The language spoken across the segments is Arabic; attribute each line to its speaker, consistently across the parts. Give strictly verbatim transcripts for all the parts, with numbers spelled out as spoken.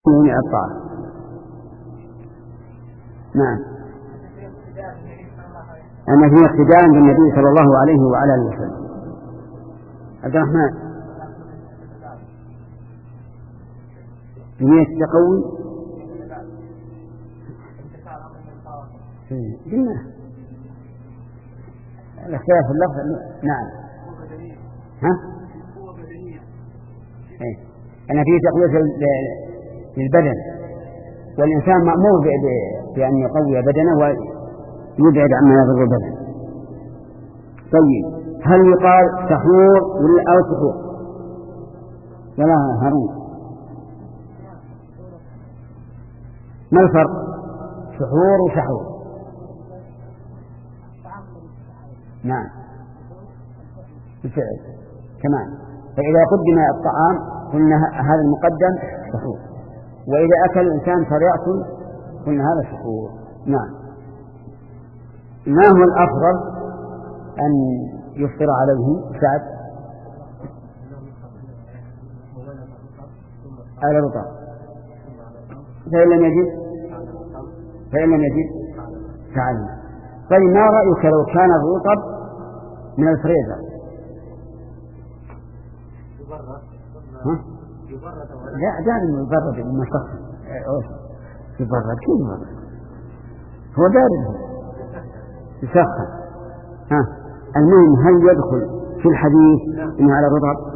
Speaker 1: من الطاعة. نعم، أن فيه اقتداء بالنبي صلى الله عليه وعلى آله وسلم. عبد الرحمن، بنية التقوي قلنا الاختلاف في اللفظ. نعم، ها؟ إيه؟ أن فيه تقوية للبدن، والإنسان مأمور بأن يقوي بدنه ويبعد عما يضر البدن. طيب، هل يقال سحور ولا أو سحور؟ ولا هارون، ما الفرق سحور وسحور؟ نعم، بالفعل كمان. فإذا قدم الطعام قلنا هذا المقدم سحور، وإذا أكل الإنسان فليأكل قلنا هذا سحور. نعم. ما هو الأفضل أن يفطر عليه سعد؟ على رطب، فإن لم يجد فإن لم يجد فعلنا. طيب، ما رأيك لو كان الرطب من الفريزر؟ ها؟ لا، دائما يبرد المشخص يبرد. كيف يبرد؟ هو بارد يسخن. ها، المهم، هل يدخل في الحديث إنه على الرطب؟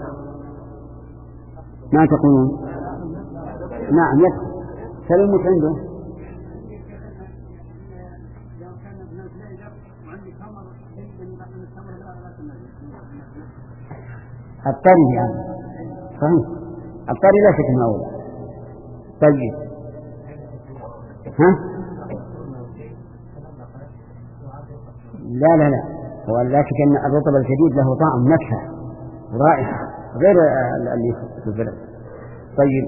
Speaker 1: ما تقولون؟ نعم يدخل. سلمت عنده الطري يعني. صحيح، الطري لا شك انه اولى. طيب، ها؟ لا لا لا، هو لا شك ان الرطب الجديد له طعم نكهه ورائحه غير اللي في البلد. طيب،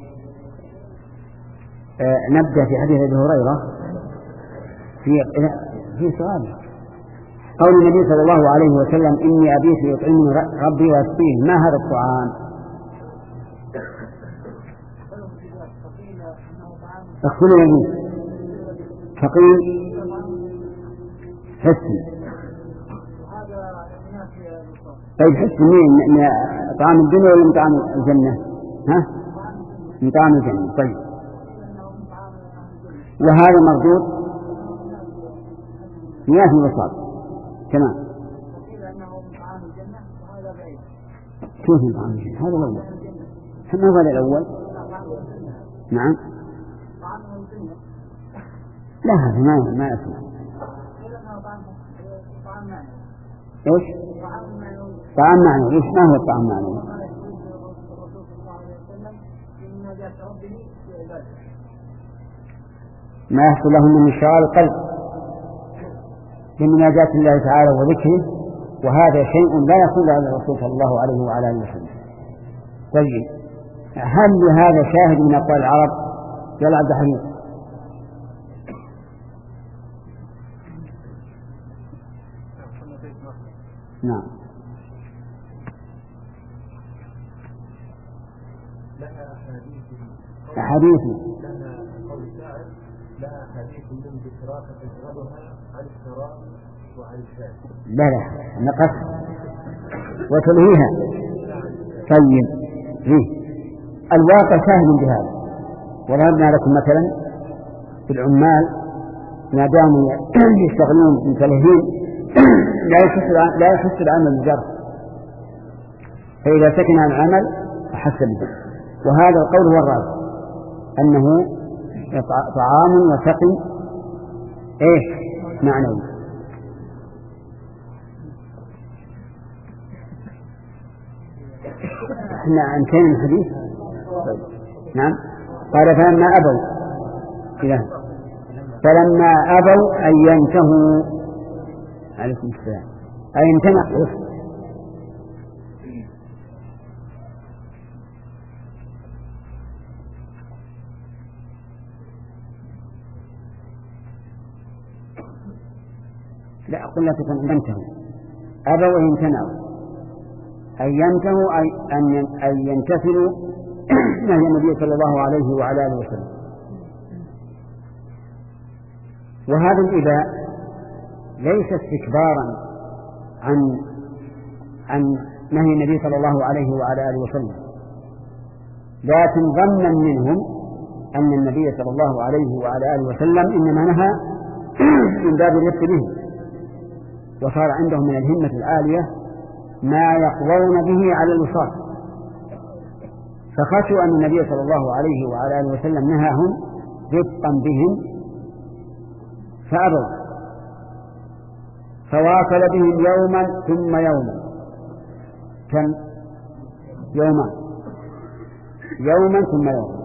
Speaker 1: آه نبدا في حديث ابي هريره في في سؤال قول النبي صلى الله عليه وسلم: إني أبيت يطعمني ربي ويسقين. ما هذا الطعام؟ تقول لي ثقيل حسن. طيب، حسن من طعام الدنيا ولا من طعام الجنة؟ ها؟ من طعام الجنة. طيب، وهذا مردود مياه الوسط تمام. كيف من طعام الجنة؟ هذا الأول. ثم هذا الأول. نعم، لا، هذا ما ما اسمع. ايش؟ طعام معنوي. ايش ما هو الطعام المعنوي؟ ما يحصل له من انشغال القلب بمناجاة الله تعالى وذكره، وهذا شيء لا يحصل على الرسول صلى الله عليه وعلى اله وسلم. طيب، هل لهذا شاهد من أقوال العرب؟ يا عبد الحميد. نعم. أحاديث
Speaker 2: قول الشاعر: لا أحاديث من ذكراك تشغلها عن الشراب وعن الشاي.
Speaker 1: لا لا، نقص وتلهيها. طيب، فيه الواقع شاهد بهذا. وضربنا لكم مثلا في العمال ما داموا يشتغلون متلهين لا يحس العمل بجرح، فإذا سكن عن العمل أحس به. وهذا القول هو الراجح، أنه طعام وسقي إيش معنوي. احنا انتهينا من الحديث. نعم. قال: فلما أبوا إلى فلما أبوا أن ينتهوا عليكم السلام أن يمتنعوا. لا، قلنا تكون ينتهوا. أبوا أن يمتنعوا، أن ينتهوا أن ينتثلوا نهي النبي صلى الله عليه وعلى آله وسلم. وهذا الإباء ليس استكبارا عن عن نهي النبي صلى الله عليه وعلى آله وسلم، لكن ظنا منهم أن النبي صلى الله عليه وعلى آله وسلم إنما نهى من باب الرفق به، وصار عندهم من الهمة العالية ما يقضون به على الوصال، فخشوا أن النبي صلى الله عليه وعلى آله وسلم نهاهم رفقا بهم فأبوا، فواصل بهم يوما ثم يوما. كم؟ يوما يوما ثم يوما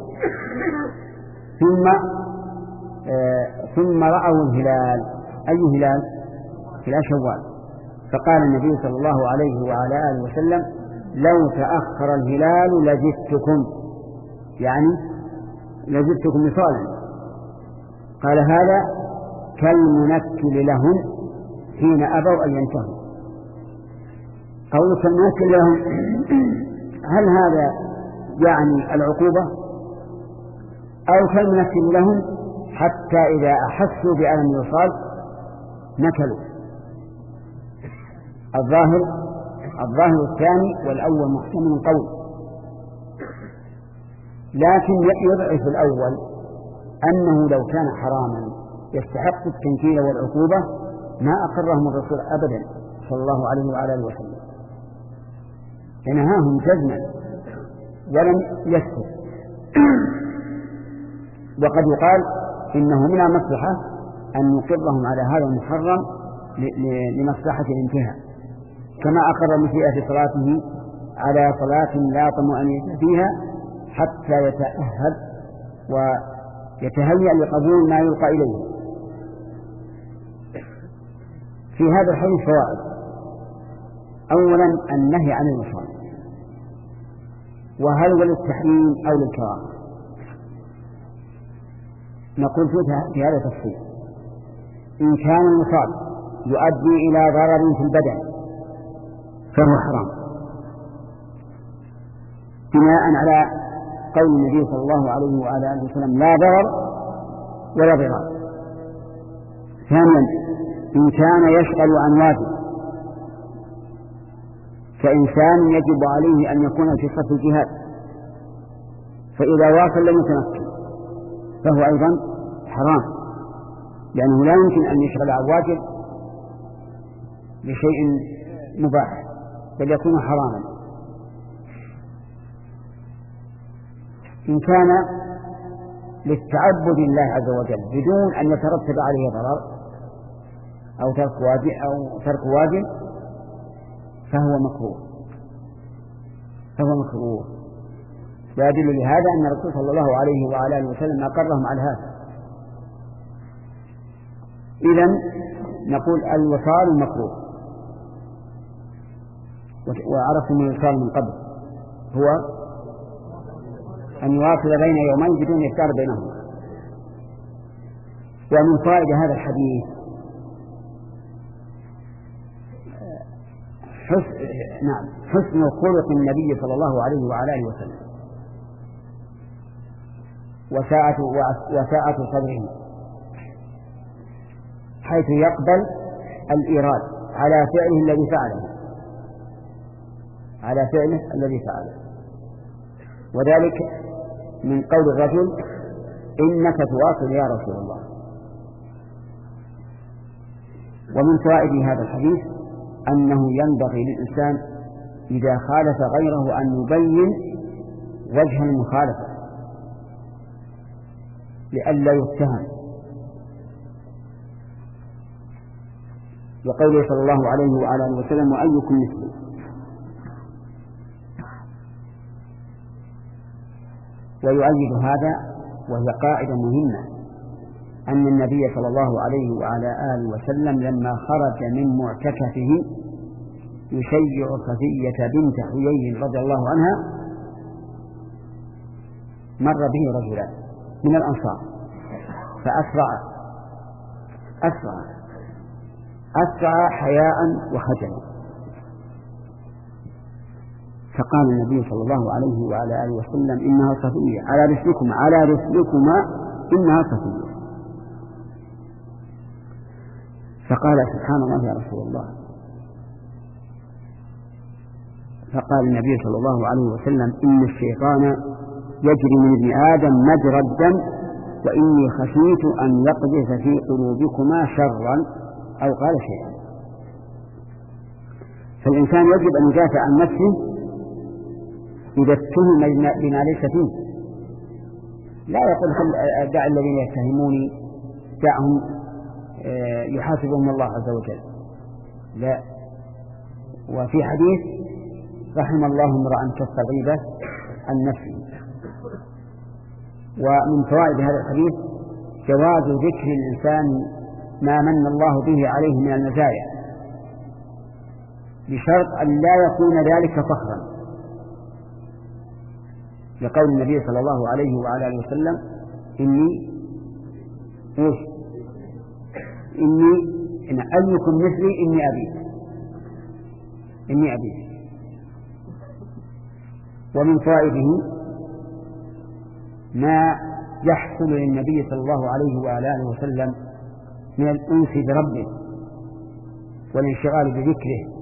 Speaker 1: ثم آه ثم رأوا الهلال. أي هلال؟ هلال شوال. فقال النبي صلى الله عليه وعلى آله وسلم: لو تأخر الهلال لزدتكم، يعني لزدتكم وصالا. قال هذا كالمنكل لهم حين أبوا أن ينتهوا. قولك المنكل لهم هل هذا يعني العقوبة أو كالمنكل لهم حتى إذا أحسوا بألم الوصال نكلوا؟ الظاهر الظاهر الثاني، والأول محتمل قول، لكن يضعف الأول أنه لو كان حراما يستحق التنكيل والعقوبة ما أقرهم الرسول أبدا صلى الله عليه وعلى آله وسلم، فنهاهم جزما ولم يسكت. وقد يقال إنه من المصلحة أن نقرهم على هذا المحرم لمصلحة الانتهاء، كما أقر المسيء في صلاته على صلاة لا طمأنينة فيها حتى يتأهل ويتهيأ لقبول ما يلقى إليه. في هذا الحديث فوائد: أولا النهي عن الوصال، وهل هو للتحريم أو للكراهة؟ نقول في هذا تفصيل. إن كان الوصال يؤدي إلى ضرر في البدن فهو حرام بناء على قول النبي صلى الله عليه وعلى آله وسلم: لا ضرر ولا ضرار. ثانيا إن كان يشغل عن واجب كإنسان يجب عليه أن يكون في صف الجهاد، فإذا واصل لم يتمكن فهو أيضا حرام، لأنه لا يمكن أن يشغل عن واجب بشيء مباح بل يكون حراما. إن كان للتعبد لله عز وجل بدون أن يترتب عليه ضرر أو ترك واجب أو ترك واجب فهو مكروه فهو مكروه ويدل لهذا أن الرسول صلى الله عليه وعلى آله وسلم أقرهم على هذا. إذن نقول الوصال مكروه، وعرفوا من الوصال من قبل هو أن يواصل بين يومين بدون إفطار بينهما. ومن فائدة هذا الحديث حسن نعم حسن خلق النبي صلى الله عليه وعلى آله وسلم وساعة وساعة صدره، حيث يقبل الإيراد على فعله الذي فعله على فعله الذي فعله وذلك من قول الرجل: إنك تواصل يا رسول الله. ومن فوائد هذا الحديث أنه ينبغي للإنسان إذا خالف غيره أن يبين وجه المخالفة لئلا يتهم، وقوله صلى الله عليه وعلى آله وسلم: وأيكم مثلي. ويؤيد هذا وهي قاعدة مهمة أن النبي صلى الله عليه وعلى آله وسلم لما خرج من معتكفه يشيع صفية بنت حيي رضي الله عنها مر به رجلان من الأنصار فأسرع أسرع أسرع حياء وخجلا، فقال النبي صلى الله عليه وعلى آله وسلم إنها صفية، على رسلكما على رسلكما إنها صفية. فقال سبحان الله يا رسول الله. فقال النبي صلى الله عليه وسلم إن الشيطان يجري من ابن آدم مجرى الدم وإني خشيت أن يقذف في قلوبكما شرا أو قال شيئا. فالإنسان يجب أن يدافع عن نفسه إذا اتهم بما ليس فيه، لا يقول دع الذين يتهموني دعهم يحاسبهم الله عز وجل، لا. وفي حديث رحم الله امرأ كف الغيبة عن نفسه. ومن فوائد هذا الحديث جواز ذكر الإنسان ما من الله به عليه من المزايا، بشرط أن لا يكون ذلك فخرا، لقول النبي صلى الله عليه وعلى آله وسلم إني إيش إني إن أيكم مثلي إني أبي إني أبي. ومن فوائده ما يحصل للنبي صلى الله عليه وعلى آله وسلم من الأنس بربه والانشغال بذكره،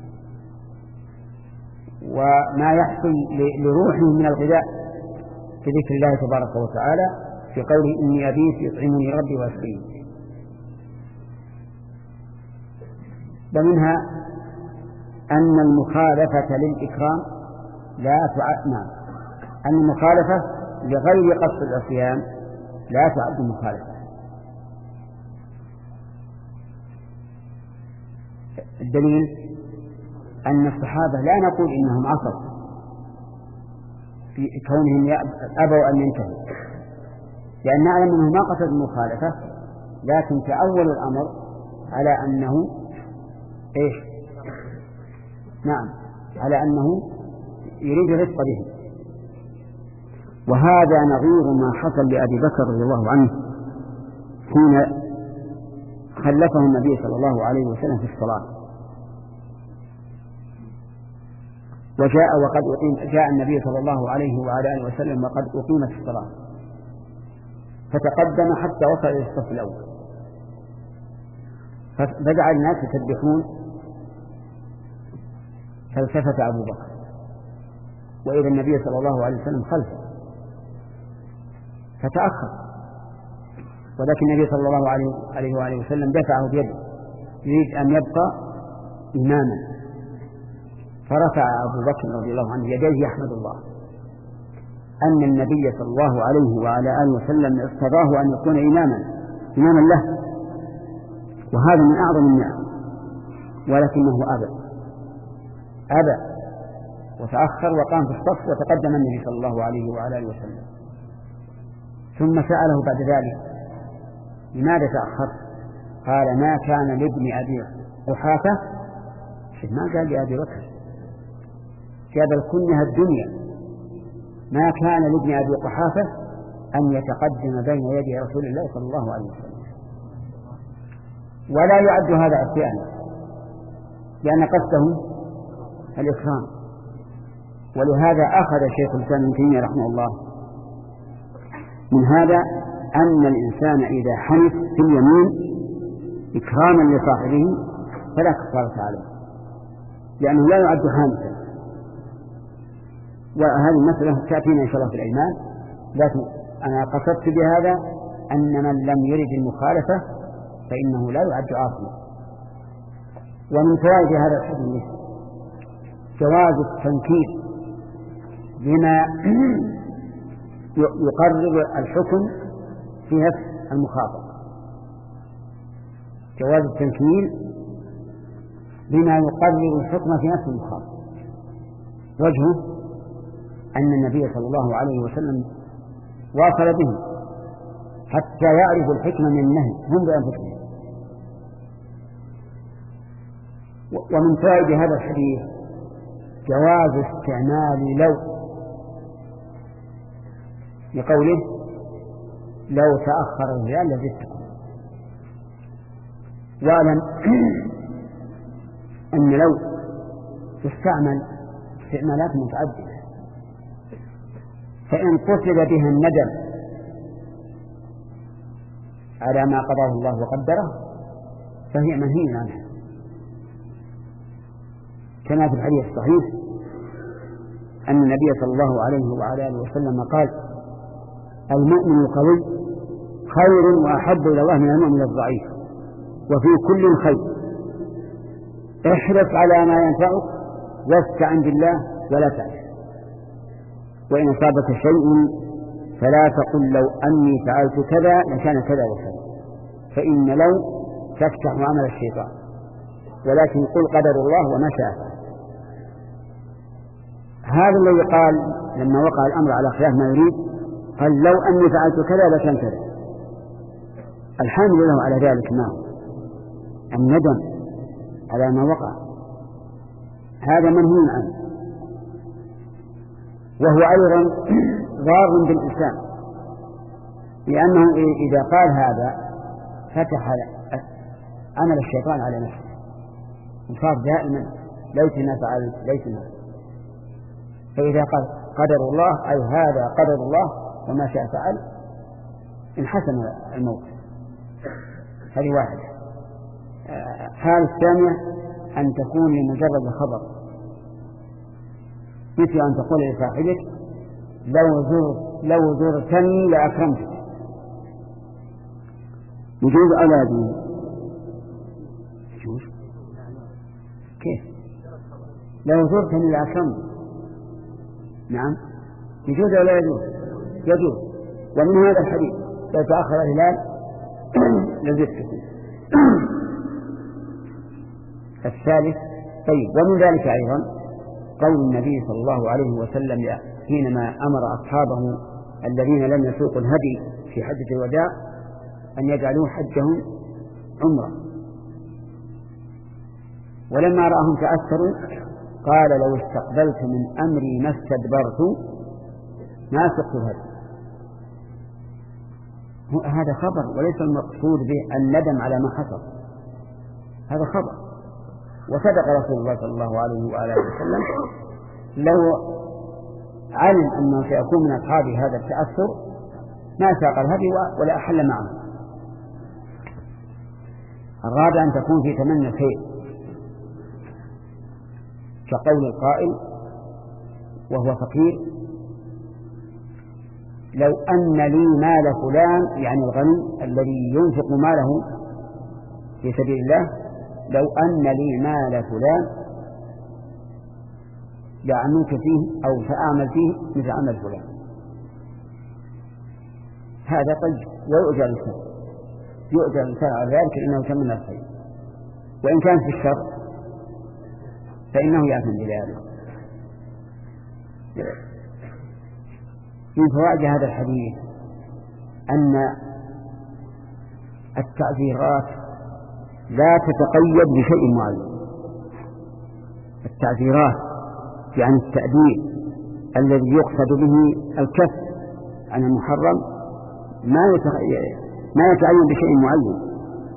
Speaker 1: وما يحصل لروحه من الغذاء في ذكر الله تبارك وتعالى في قوله إني أبيت يطعمني ربي ويسقيني. ومنها أن المخالفة للإكرام لا تعد أن المخالفة لغير قصد العصيان لا تعد مخالفة. الدليل أن الصحابة لا نقول إنهم عصوا في كونهم أبوا أن ينتهوا، لأن نعلم أنه ما قصد المخالفة، لكن تأول الأمر على أنه إيش نعم على أنه يريد الرفق به. وهذا نظير ما حصل لأبي بكر رضي الله عنه حين خلفه النبي صلى الله عليه وسلم في الصلاة، وجاء وقد أقيم جاء النبي صلى الله عليه وعلى آله وسلم وقد أقيمت الصلاة، فتقدم حتى وصل إلى الصف الأول، فبدأ الناس يسبحون، فالتفت أبو بكر وإذا النبي صلى الله عليه وسلم خلفه فتأخر، ولكن النبي صلى الله عليه وآله وسلم دفعه بيده يريد أن يبقى إماما، فرفع أبو بكر رضي الله عنه يديه يحمد الله أن النبي صلى الله عليه وعلى آله وسلم اقتضاه أن يكون إماما إماما له، وهذا من أعظم النعم، ولكنه أبى أبى وتأخر وقام في الصف وتقدم النبي صلى الله عليه وعلى آله وسلم، ثم سأله بعد ذلك لماذا تأخرت؟ قال ما كان لابن أبي قحافة، ما قال لأبي بكر، جاب الكنية الدنيا، ما كان لابن أبي قحافة أن يتقدم بين يدي رسول الله صلى الله عليه وسلم، ولا يعد هذا عصيانا لأن قصده الإكرام. ولهذا أخذ شيخ الإسلام ابن تيمية رحمه الله من هذا أن الإنسان إذا حنث في اليمين إكراما لصاحبه فلا كفارة عليه، لأنه لا يعد حانثا. وهذه المسألة تأتينا إن شاء الله في الأيمان، لكن أنا قصدت بهذا أن من لم يرد المخالفة فإنه لا يعد عاصما. ومن فوائد هذا الحديث جواز التنكير بما يقرر الحكم في نفس المخاطب، جواز التنكير بما يقرر الحكم في نفس المخاطب. وجهه أن النبي صلى الله عليه وسلم واصل به حتى يعرف الحكمة من النهي هم بأنفسهم. ومن فوائد هذا الحديث جواز استعمال لو، لقوله لو تأخر الرجال لزدتكم. واعلم أن لو تستعمل استعمالات متعددة. فإن قصد بها الندم على ما قضاه الله وقدره فهي منهي عنها، كما في الحديث الصحيح أن النبي صلى الله عليه وعلى آله وسلم قال: المؤمن القوي خير وأحب إلى الله من المؤمن الضعيف، وفي كل خير، احرص على ما ينفعك واستعن بالله ولا تعجز، وإن أصابك شيء فلا تقل لو أني فعلت كذا لكان كذا وكذا، فإن لو تفتح عمل الشيطان، ولكن قل قدر الله وما شاء. هذا الذي قال لما وقع الأمر على خلاف ما يريد قال: لو أني فعلت كذا لكان كذا. الحامل له على ذلك ما هو الندم على ما وقع، هذا منهي عنه، وهو أيضا ضار بالإنسان، لأنه إذا قال هذا فتح عمل الشيطان على نفسه وصار دائما ليتنا فعلت ليتنا. فإذا قال قدر الله أي هذا قدر الله وما شاء فعل انحسن الموقف. هذه واحدة. حال الثانية أن تكون لمجرد خبر، مثل أن تقول لصاحبك: لو زرت لو زرتني لأكرمتك. يجوز أو لا يجوز؟ يجوز. كيف؟ لو زرتني لأكرمتك. نعم يجوز أو لا يجوز؟ يجوز. ومن هذا الحديث: لو تأخر الهلال لزدتكم. الثالث. طيب، ومن ذلك أيضا قول النبي صلى الله عليه وسلم حينما أمر أصحابه الذين لم يسوقوا الهدي في حجة الوداع أن يجعلوا حجهم عمرة، ولما رأهم تأثروا قال: لو استقبلت من أمري ما استدبرت ما سقت الهدي. هذا خبر وليس المقصود به الندم على ما حصل، هذا خبر. وصدق رسول الله صلى الله عليه وآله وسلم، لو علم أنه سيكون من أصحاب هذا التأثر ما ساق الهدي ولا أحل معه. الرابع أن تكون في تمنى الخير، كقول القائل وهو فقير: لو أن لي مال فلان، يعني الغني الذي ينفق ماله في سبيل الله، لو أن لي مال فلان لأعملك فيه أو سأعمل فيه مثل عمل فلان. هذا طيب ويؤجر الإنسان، يؤجر الإنسان على ذلك إنه تمنى الخير، وإن كان في الشر فإنه يأثم بذلك. من فوائد هذا الحديث أن التعذيرات لا تتقيد بشيء معين. التعذيرات يعني التأديب الذي يقصد به الكف عن المحرم ما ما يتعين بشيء معين.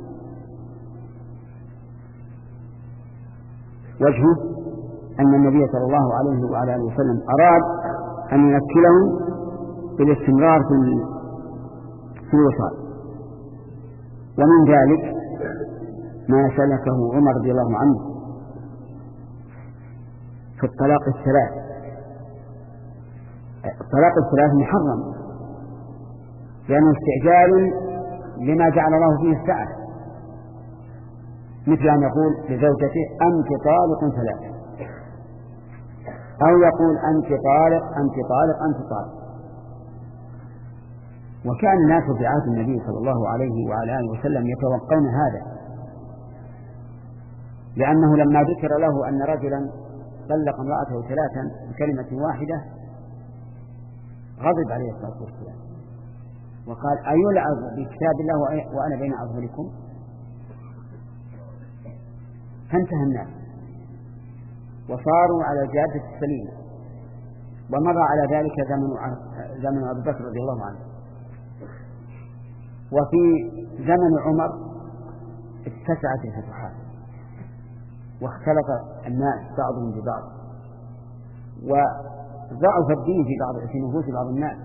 Speaker 1: وجهه أن النبي صلى الله عليه وعلى آله وسلم أراد أن ينكلهم بالاستمرار في الوصال. ومن ذلك ما سلكه عمر رضي الله عنه في الطلاق الثلاث. الطلاق الثلاث محرم لأنه استعجال لما جعل الله فيه السعة، مثل أن يقول لزوجته: أنت طالق ثلاث، أو يقول: أنت طالق أنت طالق أنت طالق. وكان الناس في عهد النبي صلى الله عليه وعلى آله وسلم يتوقون هذا، لأنه لما ذكر له أن رجلا طلق امرأته ثلاثا بكلمة واحدة غضب عليه الصلاة والسلام وقال: أيلعب بكتاب الله وأنا بين أظهركم؟ فانتهى الناس وصاروا على الجادة السليمة. ومضى على ذلك زمن زمن أبي بكر رضي الله عنه. وفي زمن عمر اتسعت الفتوحات واختلط الناس بعضهم ببعض، وضعف الدين في بعض في نفوس بعض الناس،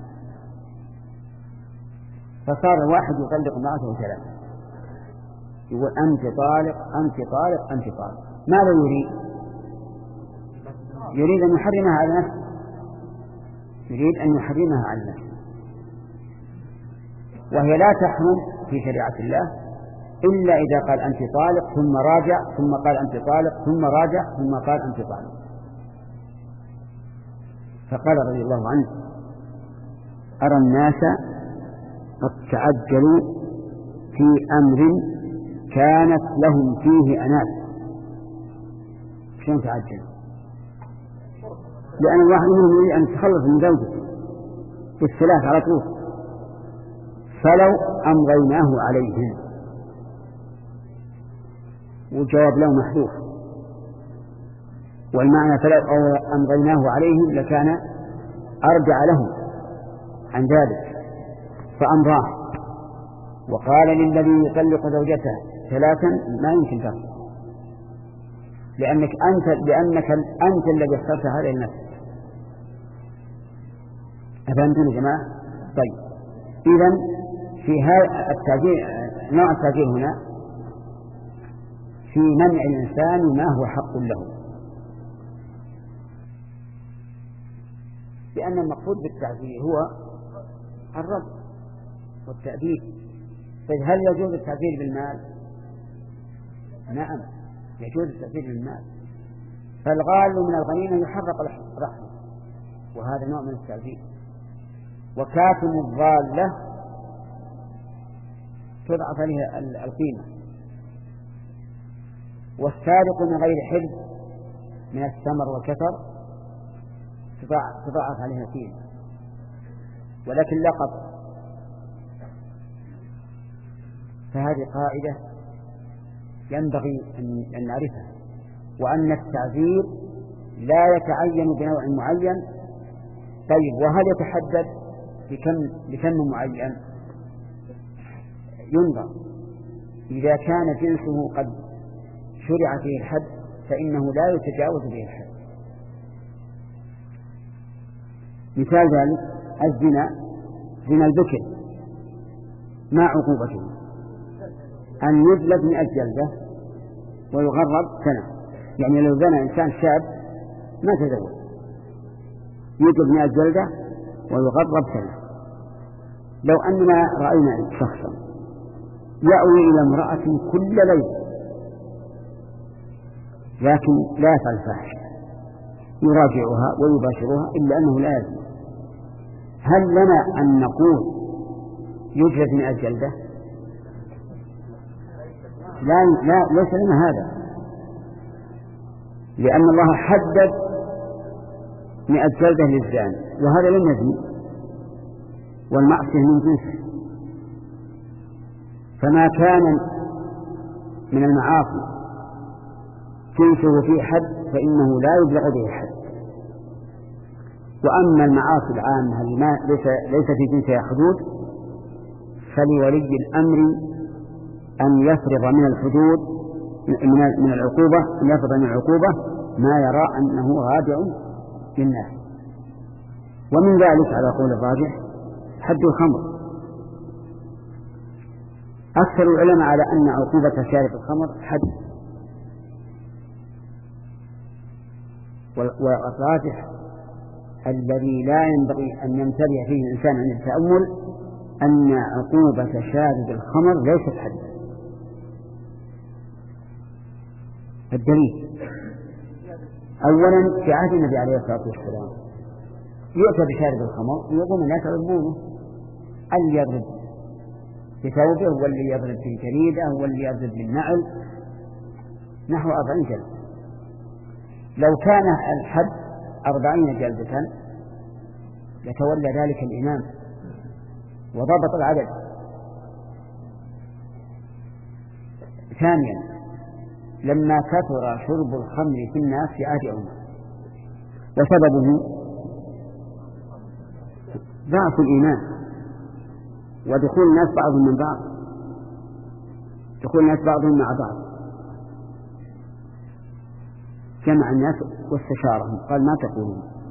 Speaker 1: فصار الواحد يطلق امرأته ثلاثة، يقول أنت طالق أنت طالق أنت طالق. ماذا يريد؟ يريد أن يحرمها على نفسه، يريد أن يحرمها على نفسه، وهي لا تحرم في شريعة الله إلا إذا قال أنت طالق ثم راجع، ثم قال أنت طالق ثم راجع، ثم قال أنت طالق. فقال رضي الله عنه: أرى الناس قد تعجلوا في أمر كانت لهم فيه أنات. شلون تعجلوا؟ لأن الواحد منهم يريد أن يتخلص من زوجته بالثلاث على طول، فلو أمضيناه عليهم، والجواب له محذوف، والمعنى فلو أمضيناه عليهم لكان أرجع لهم عن ذلك، فأمضاه. وقال للذي يطلق زوجته ثلاثا: ما يمكن تفعل، لأنك أنت لأنك أنت الذي اخترت هذا لنفسك. أفهمتم يا جماعة؟ طيب، إذن في هذا التعجيل، نوع التعجيل هنا في منع الإنسان ما هو حق له، لأن المقصود بالتعجيل هو الرد والتأديب. فهل يجوز التعجيل بالمال؟ نعم، يجوز التعجيل بالمال. فالغال من الغنيمة يحرق رحمه، وهذا نوع من التعجيل. وكاتم الضالة تضعف عليها القيمة. والسارق من غير حرز من الثمر والكثر تضاعف عليها القيمة. ولكن لقط. فهذه قاعدة ينبغي أن نعرفها، وأن التعذير لا يتعين بنوع معين. طيب، وهل يتحدد بكم بكم معين؟ ينظر. إذا كان جنسه قد شرع فيه الحد فإنه لا يتجاوز به الحد. مثال ذلك الزنا، زنا البكر، ما عقوبته؟ أن يجلد مئة جلدة ويغرب سنة. يعني لو زنى إنسان شاب ما تزوج يجلد مئة جلدة ويغرب سنة. لو أننا رأينا شخصا يأوي إلى امرأة كل ليلة لكن لا يفعل فاحشة، يراجعها ويباشرها إلا أنه لا يزني، هل لنا أن نقول يجلد مئة جلدة؟ لا, لا ليس لنا هذا، لأن الله حدد مئة جلدة للزاني، وهذا لم يزني والمعصية من جنسه. فما كان من المعاصي جنسه في حد فإنه لا يبلغ به حد. وأما المعاصي العامة ليس, ليس في جنسها حدود فلولي الأمر أن يفرض من الحدود من العقوبة أن يفرض من العقوبة ما يرى أنه رادع للناس. ومن ذلك على قول الراجح حد الخمر. أكثر العلماء على أن عقوبة شارب الخمر حد، والراجح الذي لا ينبغي أن يمتلئ فيه الإنسان عند التأمل أن عقوبة شارب الخمر ليست حدا. الدليل أولا في عهد النبي عليه الصلاة والسلام يؤتى بشارب الخمر ويقوم الناس يضربونه، اللي يضرب بثوبه واللي يضرب بالجريدة واللي يضرب بالنعل، نحو أربعين جلدة. لو كان الحد أربعين جلدة يتولى ذلك الإمام وضبط العدد. ثانيا لما كثر شرب الخمر في الناس في عهد عمر، وسببه ضعف الإيمان ودخول الناس بعضهم من بعض، دخول الناس بعضهم مع بعض. جمع الناس واستشارهم قال: ما تقولون؟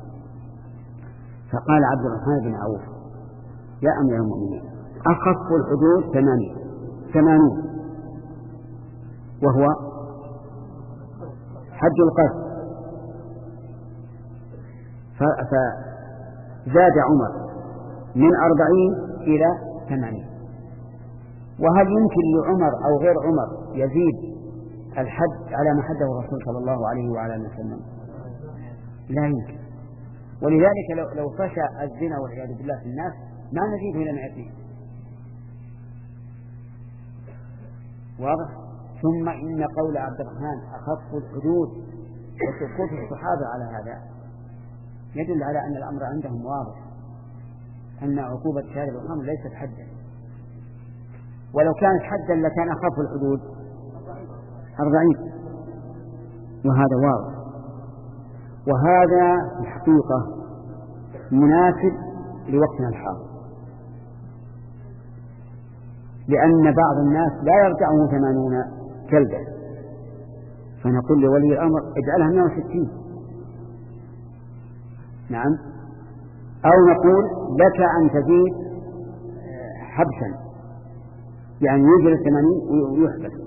Speaker 1: فقال عبد الرحمن بن عوف يا أمير المؤمنين أخف الحدود ثمانين ثمانون وهو حد القذف، فزاد عمر من أربعين إلى ثمانين. وهل يمكن لعمر أو غير عمر يزيد الحد على ما حده الرسول صلى الله عليه وعلى آله وسلم؟ لا يمكن. ولذلك لو, لو فشى الزنا والعياذ بالله في الناس ما نزيده إلى مئتين. واضح؟ ثم إن قول عبد الرحمن أخف الحدود وسقوط الصحابة على هذا يدل على أن الأمر عندهم واضح، أن عقوبة شارب الخمر ليست حدا، ولو كانت حدا لكان أخف الحدود أربعين، وهذا واضح. وهذا الحقيقة مناسب لوقتنا الحاضر، لأن بعض الناس لا يرجعه ثمانون جلدة، فنقول لولي الأمر اجعلها مئة وستين. نعم. أو نقول لك أن تزيد حبسا، يعني يجري ثمانين ويحبس،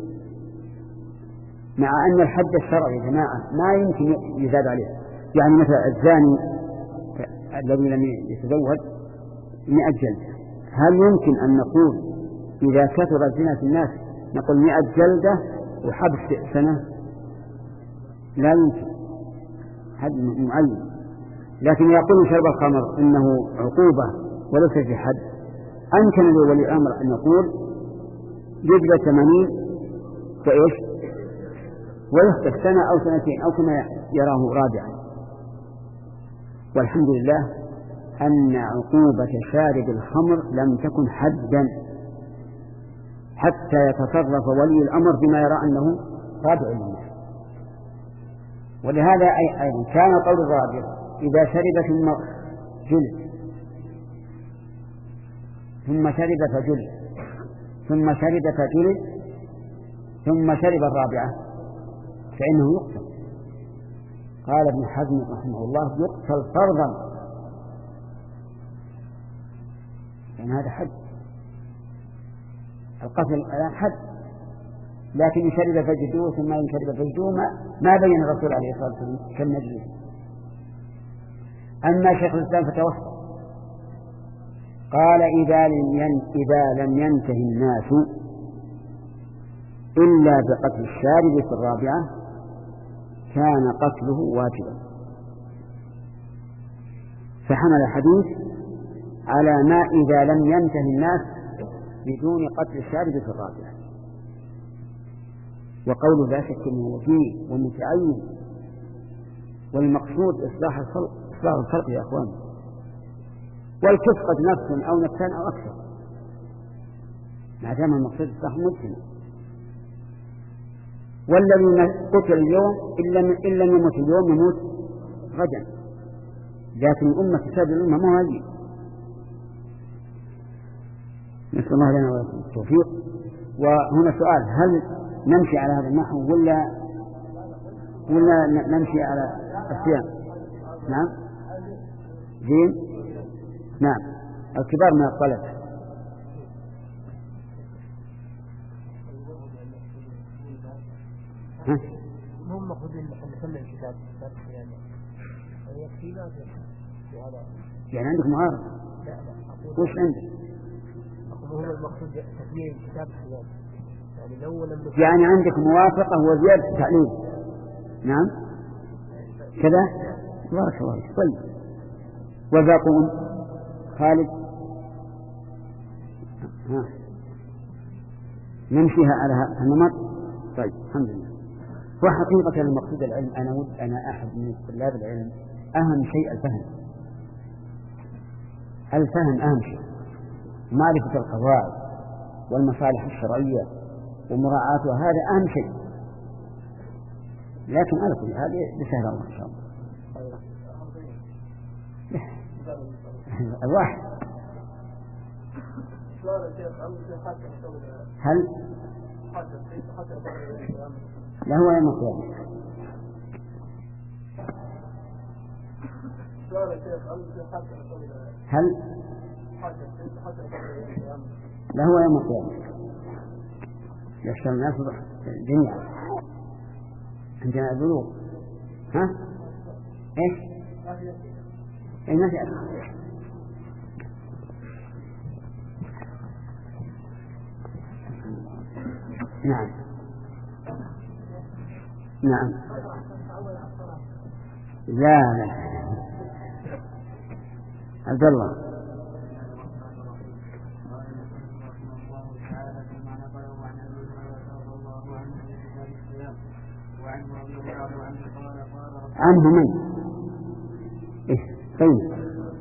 Speaker 1: مع أن الحد الشرعي يا جماعة ما يمكن يزاد عليه. يعني مثلا الزاني الذي لم يتزوج مئة جلدة، هل يمكن أن نقول إذا كثر الزنا في الناس نقول مئة جلدة وحبس سنة؟ لا يمكن، حد معين. لكن يقول شرب الخمر إنه عقوبة وليس في حد، أمكن لولي الأمر أن يقول يجلد ثمانين وإيش ويحبس سنة أو سنتين أو كما يراه رابعا. والحمد لله أن عقوبة شارب الخمر لم تكن حدا حتى يتصرف ولي الأمر بما يرى أنه رابع للناس. ولهذا أيضا كان قول الرابع إذا شرب ثم جلد ثم شرب فجلد ثم شرب فجلد ثم شرب الرابعة فإنه يقتل. قال ابن حزم رحمه الله يقتل فرضا، لأن هذا حد، القتل الآن حد. لكن يشرب فجدوه ثم يشرب فجدوه ما بين الرسول عليه الصلاة والسلام كالنجم. أما شيخ الإسلام فتوسط قال إذا لم إذا لم ينته الناس إلا بقتل الشارب في الرابعة كان قتله واجبا، فحمل الحديث على ما إذا لم ينته الناس بدون قتل الشارب في الرابعة. وقوله لا شك أنه فيه ومتعين، والمقصود إصلاح الخلق إصلاح الخلق يا أخوان، والكف قد نفس أو نفسان أو أكثر، ما دام المقصود إصلاح المجتمع. والذي قتل اليوم إن لم يموت اليوم يموت غدا، لكن الأمة تساد الأمة ما هذه. نسأل الله لنا ولكم التوفيق. وهنا سؤال: هل نمشي على هذا النحو ولا ولا نمشي على الصيام؟ نعم زين. نعم الكبار من الطلبة.
Speaker 2: هم مأخذين محل الكتاب يعني يكفي لا هذا
Speaker 1: يعني عندك معارضة؟
Speaker 2: لا لا
Speaker 1: وش عندك؟
Speaker 2: هو المقصود تسمية الكتاب الصيام يعني لو لم
Speaker 1: يعني عندك موافقة وزيادة التعليم. نعم كذا بارك الله فيك. طيب وذاقون خالد ها نمشيها على النمط. طيب الحمد لله. وحقيقة المقصود العلم أنا ود أنا أحد من طلاب العلم أهم شيء الفهم. الفهم أهم شيء، معرفة القواعد والمصالح الشرعية ومراعاتها، هذا أهم شيء. لكن على كل هذا بسهل الله إن شاء الله. الواحد هل لا هو يوم القيامة. هل لا هو يوم القيامة يحشر الناس جميعا عندنا البلوغ ها ايش اي ما في أسمع. نعم نعم لا لا عبد الله عنه من إيه طيب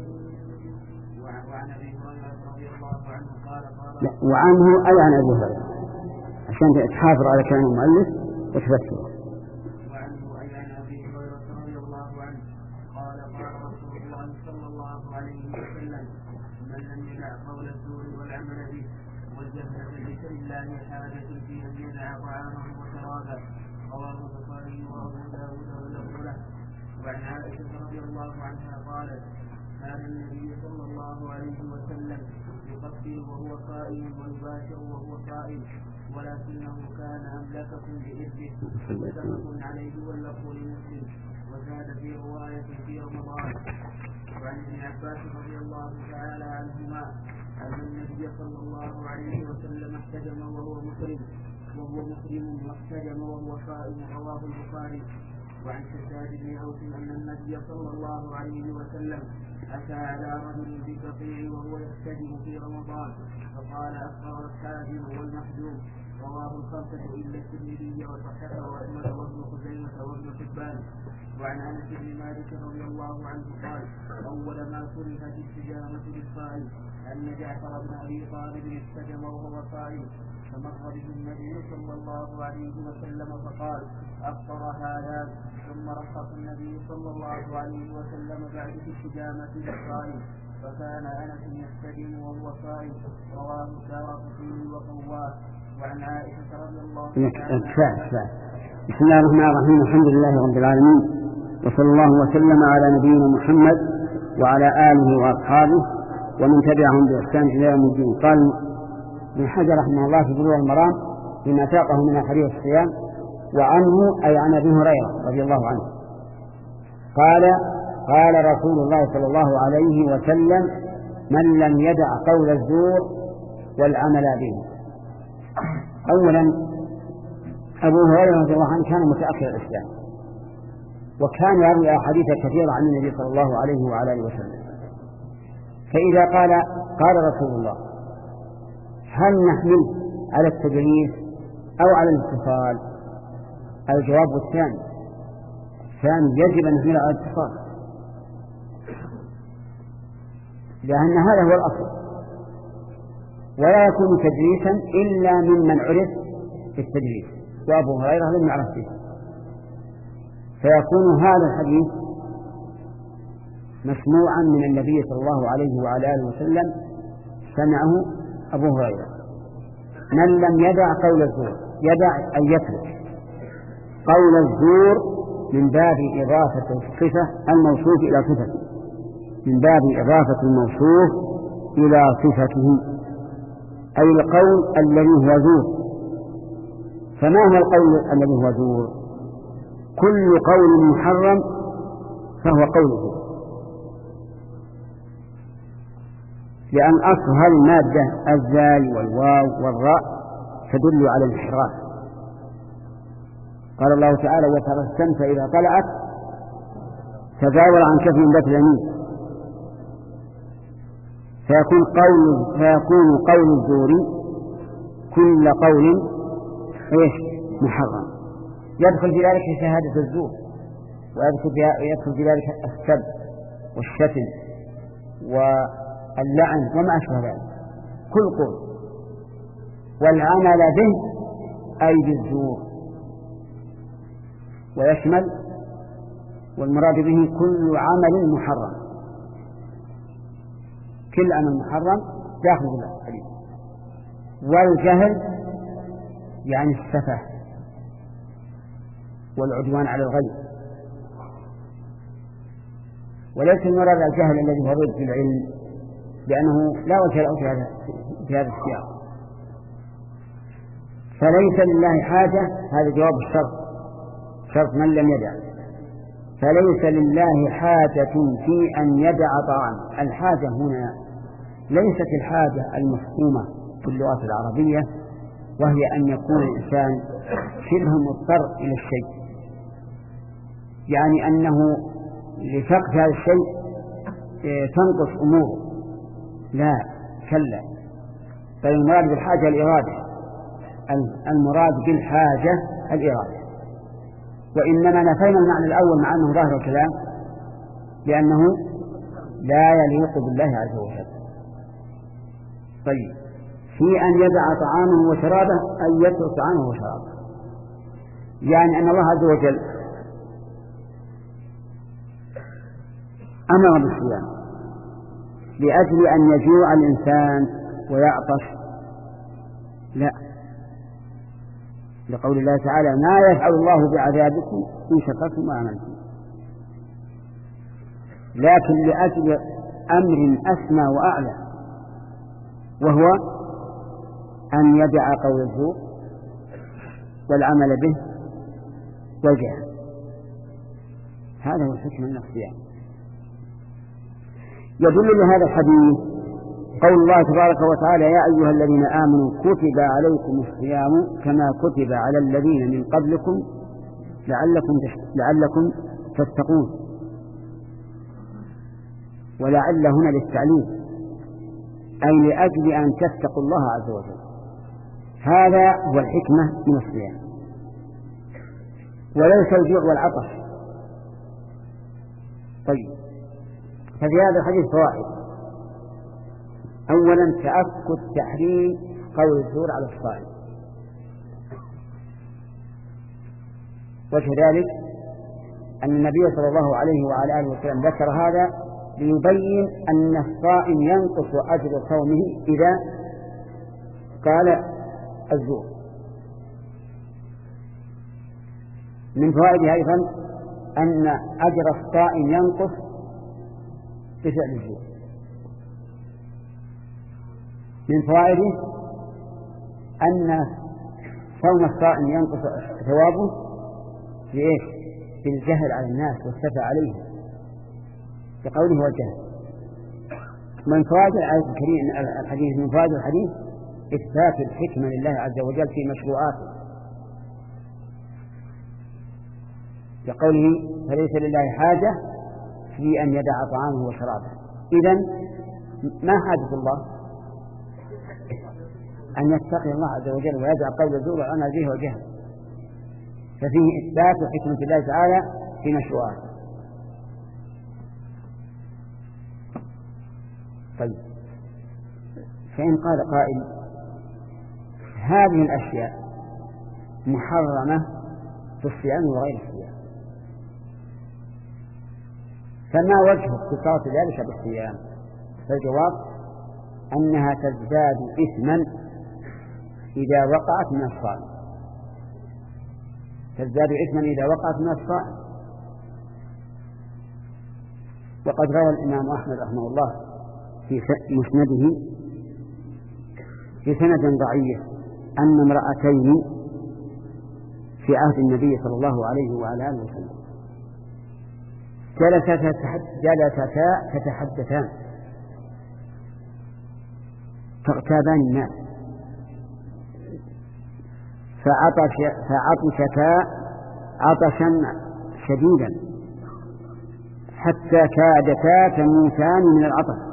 Speaker 1: لا وعنه أي عن أبي هريرة عشان تحافظ على كلام المؤلف وتفسره.
Speaker 3: وعنه أي عن أبي هريرة رضي الله عنه قال قال رسول الله صلى الله عليه وسلم من لم يدع قول الزور والعمل به والجهل بذكر الله حاجة في أن يدع طعامه وشرابه رواه البخاري وأبو داود واللفظ له. وعن عائشة رضي الله عنها قالت كان النبي صلى الله عليه وسلم يقبل وهو قائم ويباشر وهو قائم ولكنه كان أملككم بإذنه متفق عليه واللفظ لمسلم وزاد في رواية في رمضان. وعن ابن عباس رضي الله تعالى عنهما أن النبي صلى الله عليه وسلم احتجم وهو محرم وهو محرم واحتجم وهو صائم رواه البخاري. وعن شداد بن أوس أن النبي صلى الله عليه وسلم أتى على رجل بالبقيع وهو يحتجم في رمضان فقال أفطر الحاجم والمحجوم رواه الخمسة إلا الترمذي وصححه وأحمد وابن خزيمة وابن حبان. وعن أنس بن مالك رضي الله عنه قال أول ما كرهت الحجامة للصائم أن جعفر بن أبي طالب احتجم وهو صائم فمر به النبي صلى الله عليه وسلم فقال أفطر هذا ثم رخص النبي صلى الله عليه وسلم بعد في الحجامة للصائم فكان أنس يحتجم وهو صائم رواه الدارقطني وقواه. وعن عائشة رضي الله
Speaker 1: عنها بسم الله الرحمن الرحيم الحمد لله رب العالمين وصلى الله وسلم على نبينا محمد وعلى آله وأصحابه ومن تبعهم بإحسان إلى يوم الدين. قال ابن حجر رحمه الله في بلوغ المرام بما ساقه من حديث الصيام وعنه أي عن أبي هريرة رضي الله عنه قال قال رسول الله صلى الله عليه وسلم من لم يدع قول الزور والعمل به. أولا أبو هريرة رضي الله عنه كان متأخر الإسلام وكان يروي أحاديث كثيرة عن النبي صلى الله عليه وعلى آله وسلم. فإذا قال قال رسول الله هل نحمل على التدليس أو على الاتصال؟ الجواب الثاني ثاني يجب أن نحمل على الاتصال لأن هذا هو الأصل ولا يكون تدليسا إلا ممن عرف بالتدليس وأبو هريرة لم يعرف به فيكون هذا الحديث مسموعا من النبي صلى الله عليه وعلى آله وسلم سمعه أبو هريرة. من لم يدع قول الزور يدع أن يترك قول الزور من باب إضافة الصفة الموصوف إلى صفته من باب إضافة الموصوف إلى صفته أي القول الذي هو زور. فما هو القول الذي هو زور؟ كل قول محرم فهو قول زور لأن أصل هذه المادة الزاي والواو والراء تدل على الانحراف. قال الله تعالى وترى الشمس إذا طلعت تزاور عن كف ذات اليمين فيكون قول فيكون قول الزور كل قول ايش محرم يدخل في ذلك شهادة الزور ويدخل في ذلك السب والشتم واللعن وما أشبه ذلك كل قول والعمل به أي بالزور ويشمل والمراد به كل عمل محرم كل عمل محرم داخل في الحديث. والجهل يعني السفه والعدوان على الغير وليس المراد الجهل الذي هو ضد العلم، لأنه لا وجه له في هذا في هذا السياق. فليس لله حاجة، هذا جواب الشرط، شرط من لم يدع. فليس لله حاجة في أن يدع طعام. الحاجة هنا ليست الحاجة المفهومة في اللغة العربية، وهي أن يكون الإنسان شبه مضطر إلى الشيء، يعني أنه لفقد هذا الشيء تنقص أموره. لا، كلا، بل المراد بالحاجة الإرادة، المراد بالحاجة الإرادة. وإنما نفينا المعنى الأول مع أنه ظاهر الكلام، لأنه لا يليق بالله عز وجل. طيب، في أن يدع طعامه وشرابه أن يترك طعامه وشرابه، يعني أن الله عز وجل أمر بالصيام لأجل أن يجوع الإنسان ويعطش؟ لا، لقول الله تعالى: ما يفعل الله بعذابكم إن شكرتم وآمنتم. لكن لأجل أمر أسمى وأعلى، وهو أن يدع قول الزور والعمل به والجهل. هذا هو الحكمة من الصيام. يدل لهذا الحديث قول الله تبارك وتعالى: يا أيها الذين آمنوا كتب عليكم الصيام كما كتب على الذين من قبلكم لعلكم لعلكم تتقون. ولعل هنا للتعليل، أي لأجل أن تتقوا الله عز وجل. هذا هو الحكمة من الصيام، وليس الجوع والعطش. طيب، ففي هذا الحديث فوائد. أولا، تأكد تحريم قول الزور على الصائم. وجه ذلك أن النبي صلى الله عليه وعلى آله وسلم ذكر هذا ليبين أن الصائم ينقص أجر صومه إذا قال الزور. من فوائده أيضا أن أجر الصائم ينقص بفعل الزور. من فوائده أن صوم الصائم ينقص ثوابه بإيش؟ بالجهل على الناس والسفة عليهم، بقوله والجهل. من فوائد الآية الكريمة الحديث من فوائد الحديث إثبات الحكمة لله عز وجل في مشروعاته، بقوله: فليس لله حاجة في أن يدع طعامه وشرابه. إذن ما حاجة الله؟ أن يتقي الله عز وجل ويدع قول الزور والعمل به والجهل. ففيه إثبات حكمة الله تعالى في مشروعاته. طيب، فإن قال قائل: هذه الأشياء محرمة في الصيام وغير الصيام، فما وجه اختصاص ذلك بالصيام؟ فالجواب أنها تزداد إثما إذا وقعت من الصائم، تزداد إثما إذا وقعت من الصائم. وقد روى الإمام أحمد رحمه الله في مسنده في سند ضعيف أن امرأتين في عهد النبي صلى الله عليه وعلى آله وسلم جلستا تتحدثان فاغتابان الناس، فعطش فعطشتا عطشا شديدا حتى كادتا تموتان من العطش،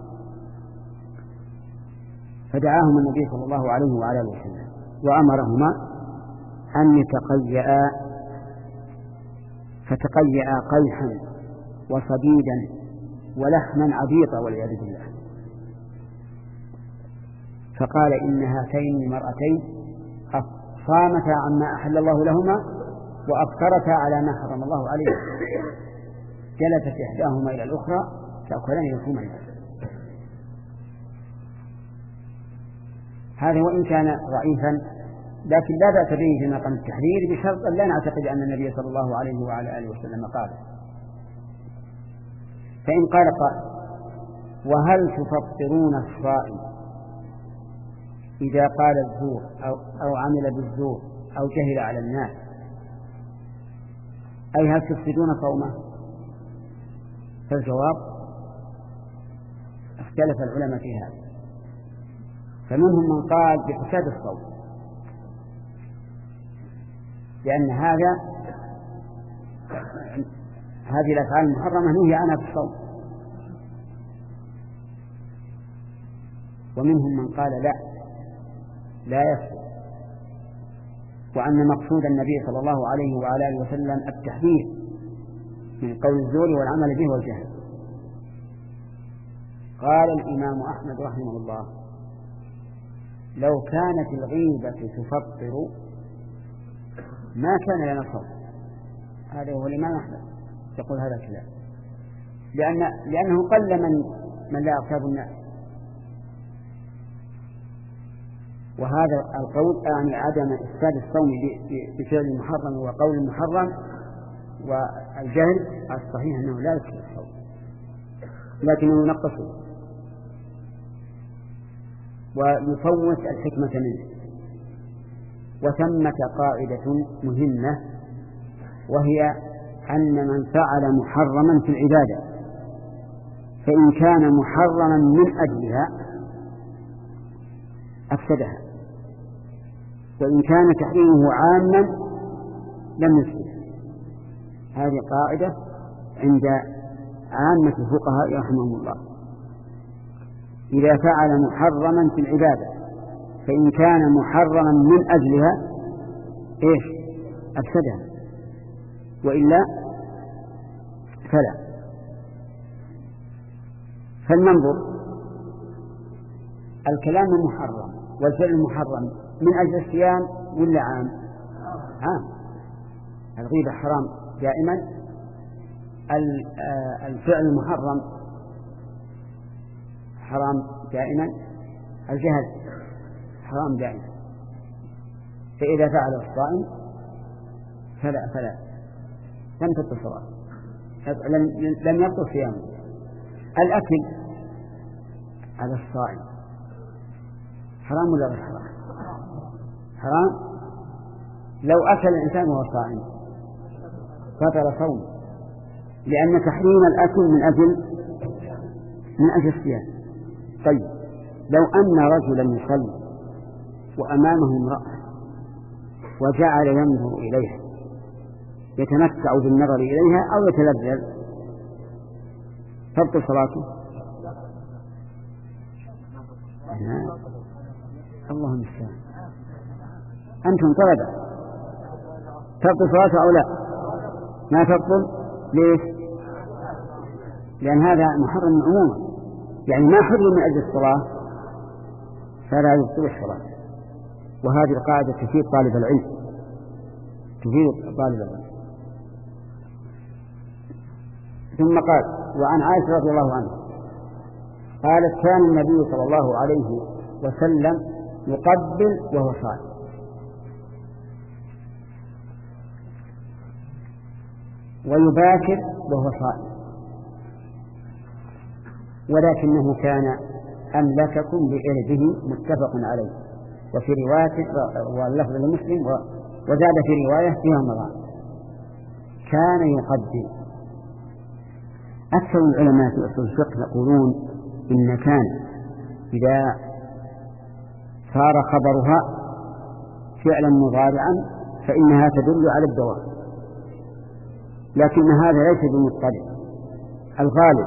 Speaker 1: فدعاهما النبي صلى الله عليه وعلى اله وسلم وأمرهما أن يتقيأ، فتقيأ قيحا وصديدا ولحما عبيطا والعياذ بالله. فقال: إن هاتين المرأتين صامتا عما أحل الله لهما وأفطرتا على ما حرم الله عليهما. جلست إحداهما إلى الأخرى تأكلان لحوم الناس. هذا وإن كان ضعيفا لكن لا بأس به في مقام التحرير، بشرط أن لا نعتقد أن النبي صلى الله عليه وعلى آله وسلم قال. فإن قال قائل وهل تفطرون الصائم إذا قال الزور أو, أو عمل بالزور أو جهل على الناس، أي هل تفسدون صومه؟ فالجواب اختلف العلماء في هذا، فمنهم من قال بفساد الصوم، لأن هذا هذه الأفعال المحرمة نهي عنها في الصوم. ومنهم من قال لا لا يفسد، وأن مقصود النبي صلى الله عليه وعلى آله وسلم التحذير من قول الزور والعمل به والجهل. قال الإمام أحمد رحمه الله لو كانت الغيبة تفطر ما كان لنا صوم. هذا هو الإمام أحمد يقول هذا الكلام، لأن لأنه قل من من لا يغتاب الناس، وهذا القول يعني عدم إفساد الصوم بفعل المحرم وقول المحرم والجهل. الصحيح أنه لا يفسد الصوم لكنه ينقصه ويفوت الحكمة منه. وثمة قاعدة مهمة، وهي أن من فعل محرما في العبادة فإن كان محرما من أجلها أفسدها، وإن كان تحريمه عاما لم يفسد. هذه قاعدة عند عامة الفقهاء رحمهم الله. إذا فعل محرما في العبادة فإن كان محرما من أجلها إيش أفسدها، وإلا فلا. فلننظر، الكلام محرم والفعل المحرم من أجل الصيام ولا عام؟ عام. الغيبة حرام دائما، الفعل المحرم حرام دائما، الجهل حرام دائما. فإذا فعل الصائم فلا فلا لم تبطل صلاته، لم يبطل صيامه. الأكل على الصائم حرام ولا غير حرام؟ حرام. لو أكل الإنسان وهو صائم فطر صومه، لأن تحريم الأكل من أجل من أجل الصيام. طيب لو أن رجلا يصلي وأمامه امرأة وجعل ينظر إليها يتمتع بالنظر إليها أو يتلذذ تبطل صلاته؟ لا. اللهم المستعان. أنتم طلبة، تبطل صلاته أو لا؟ ما تبطل. ليش؟ لأن هذا محرم عموما، يعني ما حرم من أجل الصلاة فلا يبطل الصلاة. وهذه القاعدة تفيد طالب العلم، تفيد طالب العلم. ثم قال: وعن عائشة رضي الله عنها قالت: كان النبي صلى الله عليه وسلم يقبل وهو صائم. ويباشر وهو صائم، ولكنه كان أملككم بإربه، متفق عليه. وفي رواية واللفظ لمسلم وزاد في رواية في رمضان كان يقبل. أكثر العلماء في أصول الفقه يقولون إن كان إذا صار خبرها فعلا مضارعا فإنها تدل على الدوام، لكن هذا ليس بمضطرد. الغالب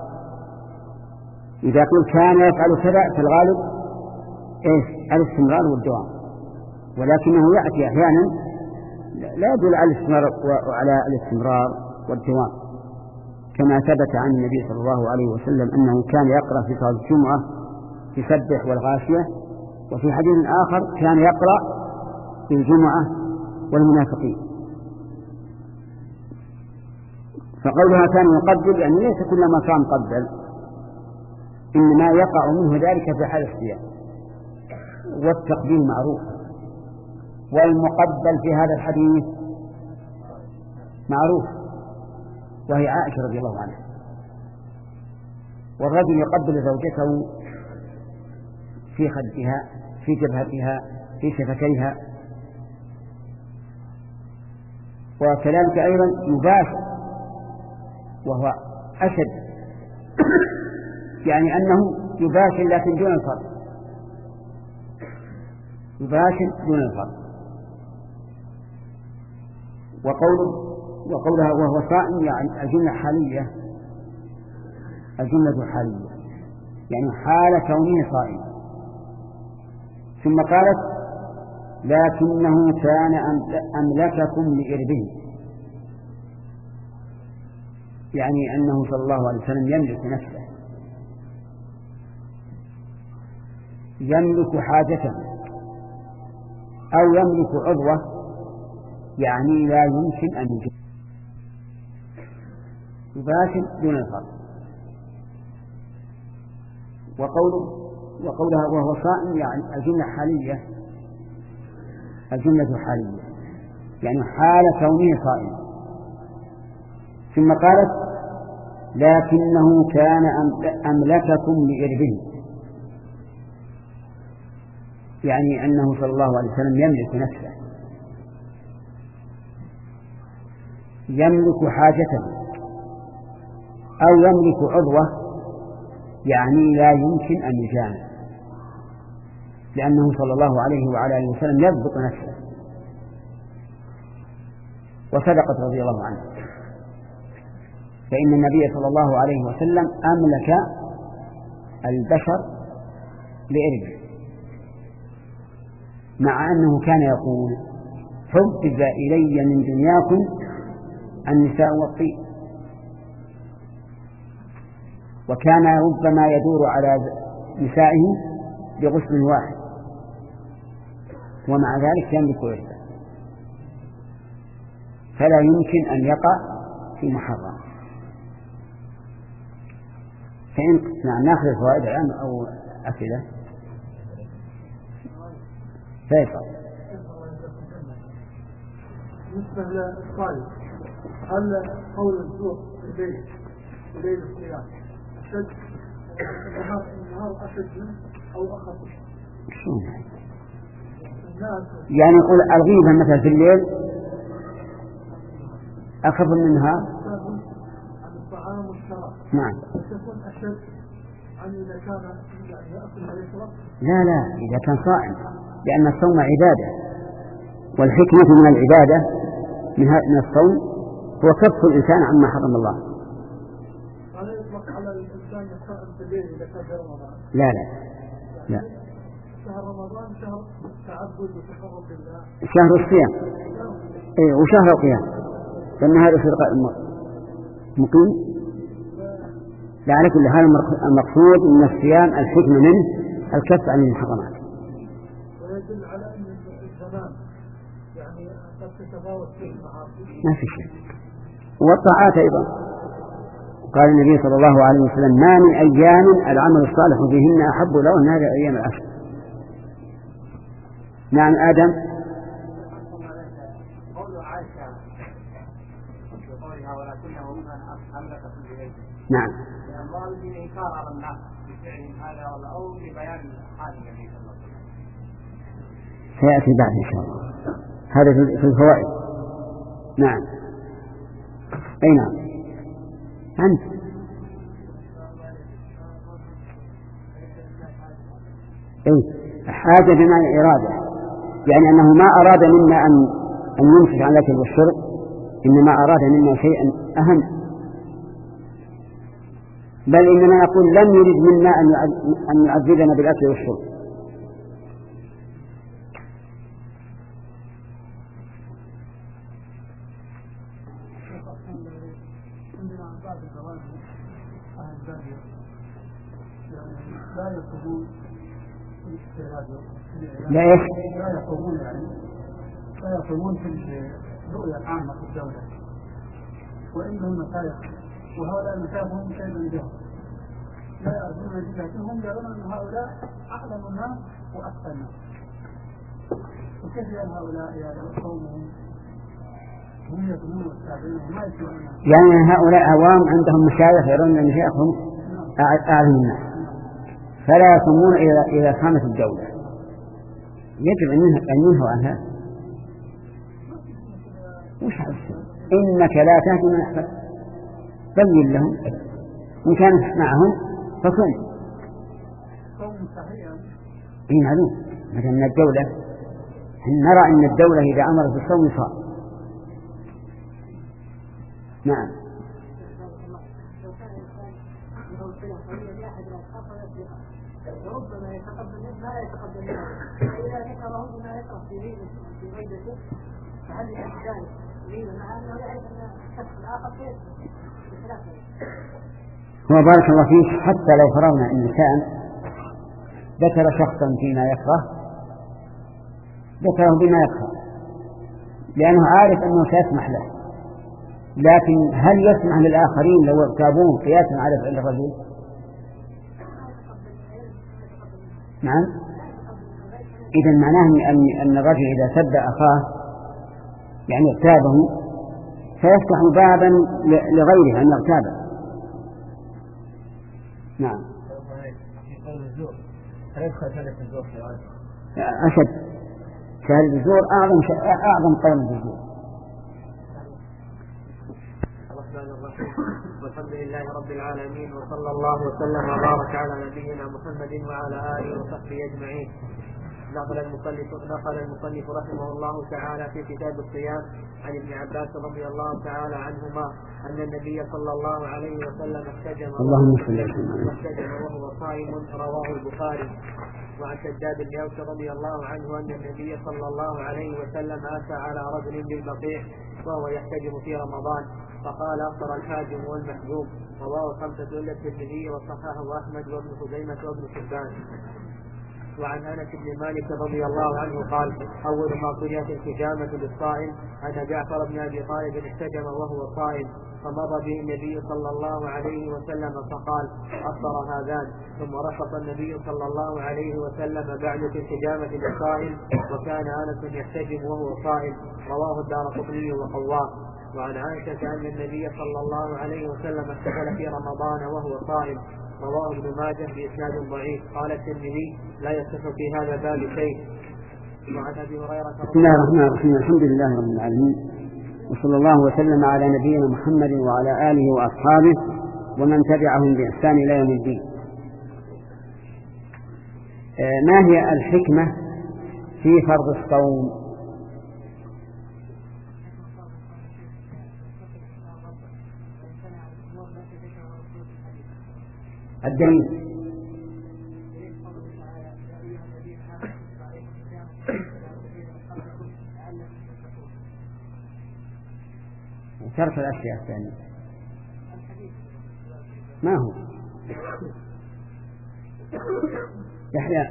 Speaker 1: إذا قلت كان يفعل كذا فالغالب إيش؟ الاستمرار والدوام، ولكنه يأتي أحيانا لا يدل على الاستمرار وعلى الاستمرار والدوام، كما ثبت عن النبي صلى الله عليه وسلم أنه كان يقرأ في صلاة الجمعة يسبح والغاشية، وفي حديث آخر كان يقرأ في الجمعة والمنافقين. فقولها كان يقبل يعني ليس كلما صام قبل، إنما يقع منه ذلك في حال الصيام. والتقبيل معروف، والمقبل في هذا الحديث معروف، وهي عائشة رضي الله عنها. والرجل يقبل زوجته في خدها، في جبهتها، في شفتيها، وكذلك أيضا يباشر وهو أشد يعني أنه يباشر لكن دون الفرق، يباشر دون الفرق. وقوله وقولها وهو صائم يعني الجملة حالية، الجملة حالية يعني حال كونه صائم. ثم قالت لكنه كان أملككم لإربه، يعني أنه صلى الله عليه وسلم يملك نفسه، يملك حاجته أو يملك عضوه، يعني لا يمكن أن يجب يباشر دون الفرق. وقوله وقولها وهو صائم يعني الجملة حالية، الجملة حالية يعني حال كونه صائم. ثم قالت لكنه كان أملككم لإربه، يعني أنه صلى الله عليه وسلم يملك نفسه، يملك حاجته أو يملك عضوه، يعني لا يمكن أن يجامع، لأنه صلى الله عليه وعلى آله وسلم يضبط نفسه. وصدقت رضي الله عنه، فإن النبي صلى الله عليه وسلم أملك البشر لإربه، مع أنه كان يقول حبب إلي من دنياكم النساء والطيب، وكان ربما يدور على نسائه بغسل واحد، ومع ذلك يملك عرضه، فلا يمكن أن يقع في محرم. فإن نعم نأخذ الفوائد الآن أو أسئلة فيصل.
Speaker 2: بالنسبة للصائم، هل قول الزور في الليل في ليل الصيام أشد النهار أشد منه أو أخف؟
Speaker 1: يعني يقول الغيبة مثلا في الليل أخف من النهار
Speaker 2: عن الطعام والشراب.
Speaker 1: نعم.
Speaker 2: تكون أشد عن إذا كان يعني يأكل عليه شراب؟
Speaker 1: لا لا، إذا كان صائم، لأن الصوم عبادة، والحكمة من العبادة من الصوم هو كف الإنسان عما حرم الله.
Speaker 2: هذا يطلق على الإنسان يصائم في الليل إذا كان في رمضان؟
Speaker 1: لا لا لا،
Speaker 2: شهر رمضان شهر تعبد وتقرب بالله،
Speaker 1: شهر الصيام إيه وشهر القيام، فالنهار في مقيم. لا، على كل حال المقصود من الصيام الحكمة منه الكف عن المحرمات.
Speaker 2: ويدل على أن الزمان يعني قد تتفاوت فيه المعاصي،
Speaker 1: ما في شيء. والطاعات أيضا، قال النبي صلى الله عليه وسلم ما من أيام العمل الصالح فيهن أحب له من هذه الأيام العشر. نعم آدم.
Speaker 3: قول عائشة بقولها ولكنه من أملك في بيته.
Speaker 1: نعم.
Speaker 3: الله به إنكار على الناس بفعلهم هذا أو ببيان حال النبي صلى الله عليه وسلم.
Speaker 1: سيأتي بعد إن شاء الله، هذا في الفوائد. نعم. أي نعم. أنت. أي حاجة بمعنى إرادة، يعني أنه ما أراد منا أن أن نمسك عن الأكل والشرب، إنما أراد منا شيئا أهم، بل إننا نقول لم يرد منا أن يعذبنا بالأكل والشرب.
Speaker 2: لا يقومون
Speaker 1: لا إيش؟
Speaker 2: لا يقومون يعني لا يقومون في الرؤية العامة في الدولة، وعندهم مشايخ، وهؤلاء المشايخ هم شيء من جهة لا يأذون جهتهم، يرون أن هؤلاء أعلم الناس وأكثر الناس. وكيف يرى هؤلاء يا قومهم هم يقومون والتابعين وما يسمعون؟
Speaker 1: يعني هؤلاء عوام عندهم مشايخ يرون أن مشايخهم أعلم الناس، فلا يصومون إذا قامت الدولة، يجب أن ينهوا عنها. وش عرفت إنك لا تهدي من أحببت، بين لهم إن كانت معهم فصوم. إيه معلوم، مثلا من الدولة نرى أن الدولة إذا أمرت بالصوم صام. نعم.
Speaker 4: وربما يتقبل ما لا يتقبل منه، فإذا ذكره بما يكره في غيبته في غيبته فهل يحتاج غيبة مع أنه يعرف أن الشخص الآخر كيف بخلافه؟
Speaker 1: هو بارك الله فيك، حتى لو فرضنا أن الإنسان ذكر شخصا فيما يكره ذكره بما يكره لأنه عارف أنه سيسمح له، لكن هل يسمح للآخرين لو اغتابوه قياسا على فعل الرجل؟ نعم. إذن معناه أن أن الرجل إذا سب أخاه يعني اغتابه فيفتح بابا لغيره أن يغتابه. نعم. أشد شهادة الزور أعظم أعظم قول الزور.
Speaker 3: والحمد لله رب العالمين، وصلى الله وسلم وبارك على نبينا محمد وعلى آله وصحبه أجمعين. نقل المصنف نقل المصنف رحمه الله تعالى في كتاب الصيام عن ابن عباس رضي الله تعالى عنهما أن النبي صلى الله عليه وسلم احتجم وهو صائم، رواه البخاري. وعن شداد بن أوس رضي الله عنه أن النبي صلى الله عليه وسلم أتى على رجل بالبقيع وهو يحتجم في رمضان فقال أفطر الحاجم والمحجوم، رواه الخمسة إلا الترمذي وصححه أحمد وابن خزيمة وابن حبان. وعن أنس بن مالك رضي الله عنه قال أول ما قرئت الحجامة للصائم أن جعفر بن أبي طالب احتجم وهو صائم، فمضى به النبي صلى الله عليه وسلم فقال أفطر هذان، ثم رخص النبي صلى الله عليه وسلم بعد في الحجامة للصائم، وكان أنس يحتجم وهو صائم، رواه الدارقطني وقواه. وعن عائشة أن النبي صلى الله عليه وسلم احتفل في رمضان وهو صائم، رواه ابن ماجه بإسناد ضعيف. قال الترمذي لا يصح في هذا الباب شيء. وعن أبي هريرة
Speaker 1: بسم الله الرحمن الرحيم، الحمد لله رب العالمين، وصلى الله وسلم على نبينا محمد وعلى آله وأصحابه ومن تبعهم بإحسان إلى يوم الدين. ما هي الحكمة في فرض الصوم؟ الدليل ترك الأشياء الثانية ما هو يحيى.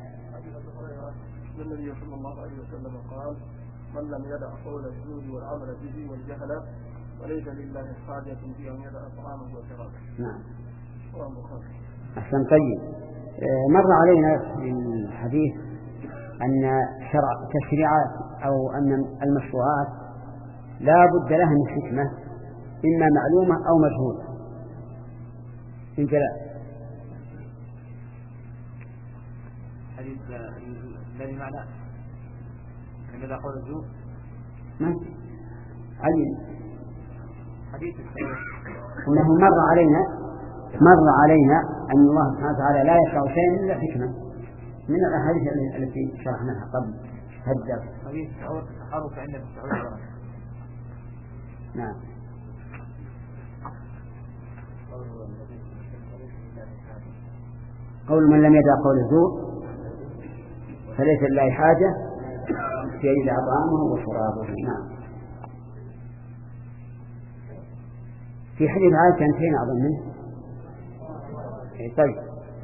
Speaker 5: النبي صلى الله عليه وسلم قال من لم يدع قول الزور والعمل به والجهل وليس لله حاجة في أن يدع طعامه وشرابه.
Speaker 1: نعم. أحسن. طيب، مر علينا في الحديث أن شرع تشريعات أو أن المشروعات لا بد لها من حكمة إما معلومة أو مجهولة. الجلاء
Speaker 3: حديث الذي معناه أن إذا قول الزور
Speaker 1: ما علم
Speaker 3: حديث
Speaker 1: أنه مر علينا مر علينا أن الله سبحانه وتعالى لا يشرع شيئا إلا حكمة من الأحاديث التي شرحناها قبل هذا.
Speaker 3: حديث تحرك عند السعودية.
Speaker 1: نعم. قول من لم يدع قول الزور فليس لله حاجة في أن يدع طعامه وشرابه. نعم. في حديث عائشة انتهينا أظن منه. طيب،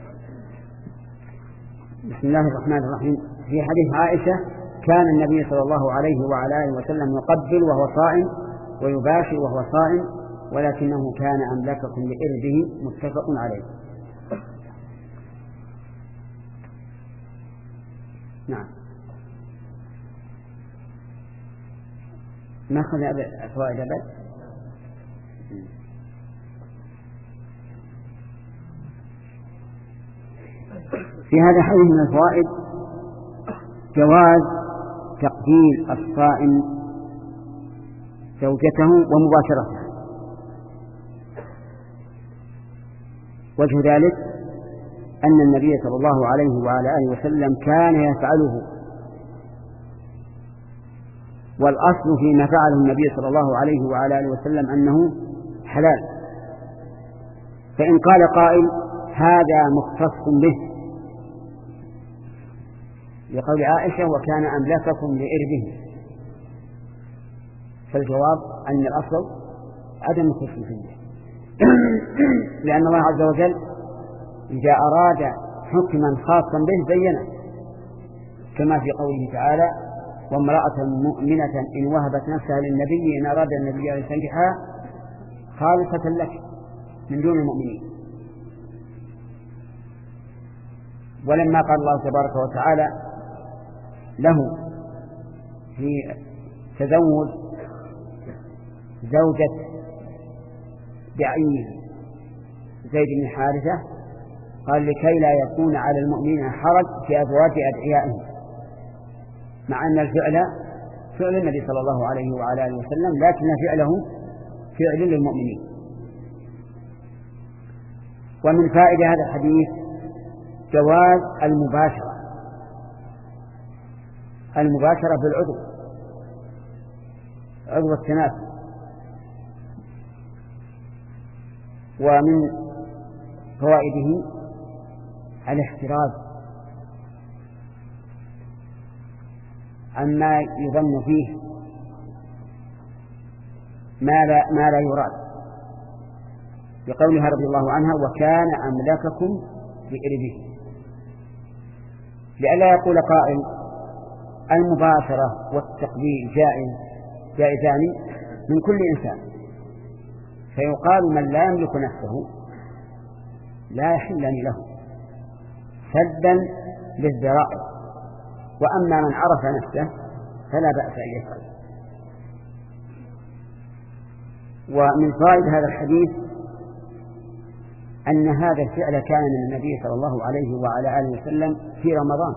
Speaker 1: بسم الله الرحمن الرحيم. في حديث عائشة كان النبي صلى الله عليه وعلى آله وسلم يقبل وهو صائم ويباشر وهو صائم، ولكنه كان أملككم لإربه، متفق عليه. نعم. ما أخذ فوائد أبد. في هذا الحديث من الفوائد جواز تقبيل الصائم زوجته ومباشرتها. وجه ذلك أن النبي صلى الله عليه وعلى آله وسلم كان يفعله، والأصل فيما فعله النبي صلى الله عليه وعلى آله وسلم أنه حلال. فإن قال قائل هذا مختص به لقول عائشة وكان أملككم لإربه، فالجواب أن الأصل عدم الخصوصية، لأن الله عز وجل إذا أراد حكما خاصا به بينه، كما في قوله تعالى وامرأة مؤمنة إن وهبت نفسها للنبي إن أراد النبي أن يستنكحها خالصة لك من دون المؤمنين. ولما قال الله تبارك وتعالى له في تزوج زوجة بعينه زيد بن حارثة قال لكي لا يكون على المؤمنين حرج في أزواج أدعيائهم، مع أن الفعل فعل النبي صلى الله عليه وعلى آله وسلم، لكن فعله فعل للمؤمنين. ومن فائدة هذا الحديث جواز المباشرة المباشرة بالعضو عضو التناسل. ومن فوائده الاحتراز عما يظن فيه ما لا, ما لا يراد، بقولها رضي الله عنها وكان أملككم لإربه، لئلا يقول قائل المباشرة والتقبيل جائز جائزان من كل إنسان، فيقال من لا يملك نفسه لا يحلني له سدا للذرائع، وأما من عرف نفسه فلا بأس أن يفعل. ومن فائدة هذا الحديث أن هذا الفعل كان من النبي صلى الله عليه وعلى آله وسلم في رمضان،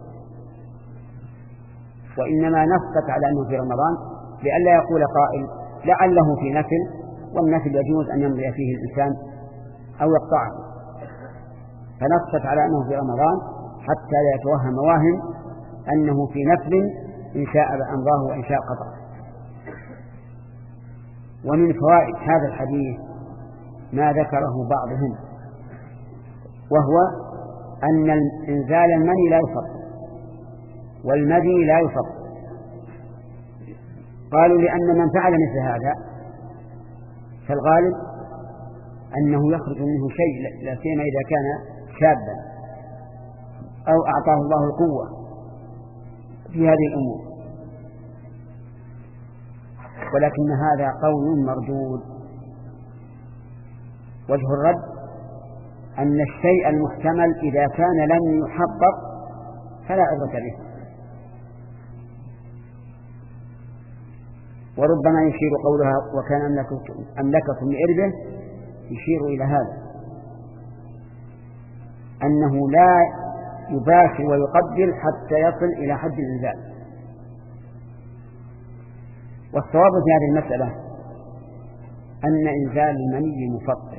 Speaker 1: وإنما نصت على أنه في رمضان لئلا يقول قائل لعله في نفل، والنفل يجوز أن يمضي فيه الإنسان أو يقطعه، فنصت على أنه في رمضان حتى لا يتوهم واهم أنه في نفل إن شاء أمضاه وإن شاء قطعه. ومن فوائد هذا الحديث ما ذكره بعضهم، وهو أن إنزال المني لا يفطر والمدي لا يفطر. قالوا لأن من فعل مثل هذا فالغالب أنه يخرج منه شيء، لا سيما إذا كان شابا أو أعطاه الله القوة في هذه الأمور، ولكن هذا قول مردود. وجه الرد أن الشيء المحتمل إذا كان لم يحقق فلا عبرة به، وربما يشير قولها وكان أملككم لإربه يشير إلى هذا، أنه لا يباشر ويقبل حتى يصل إلى حد الإنزال. والصواب في هذه المسألة أن إنزال المني مفطر،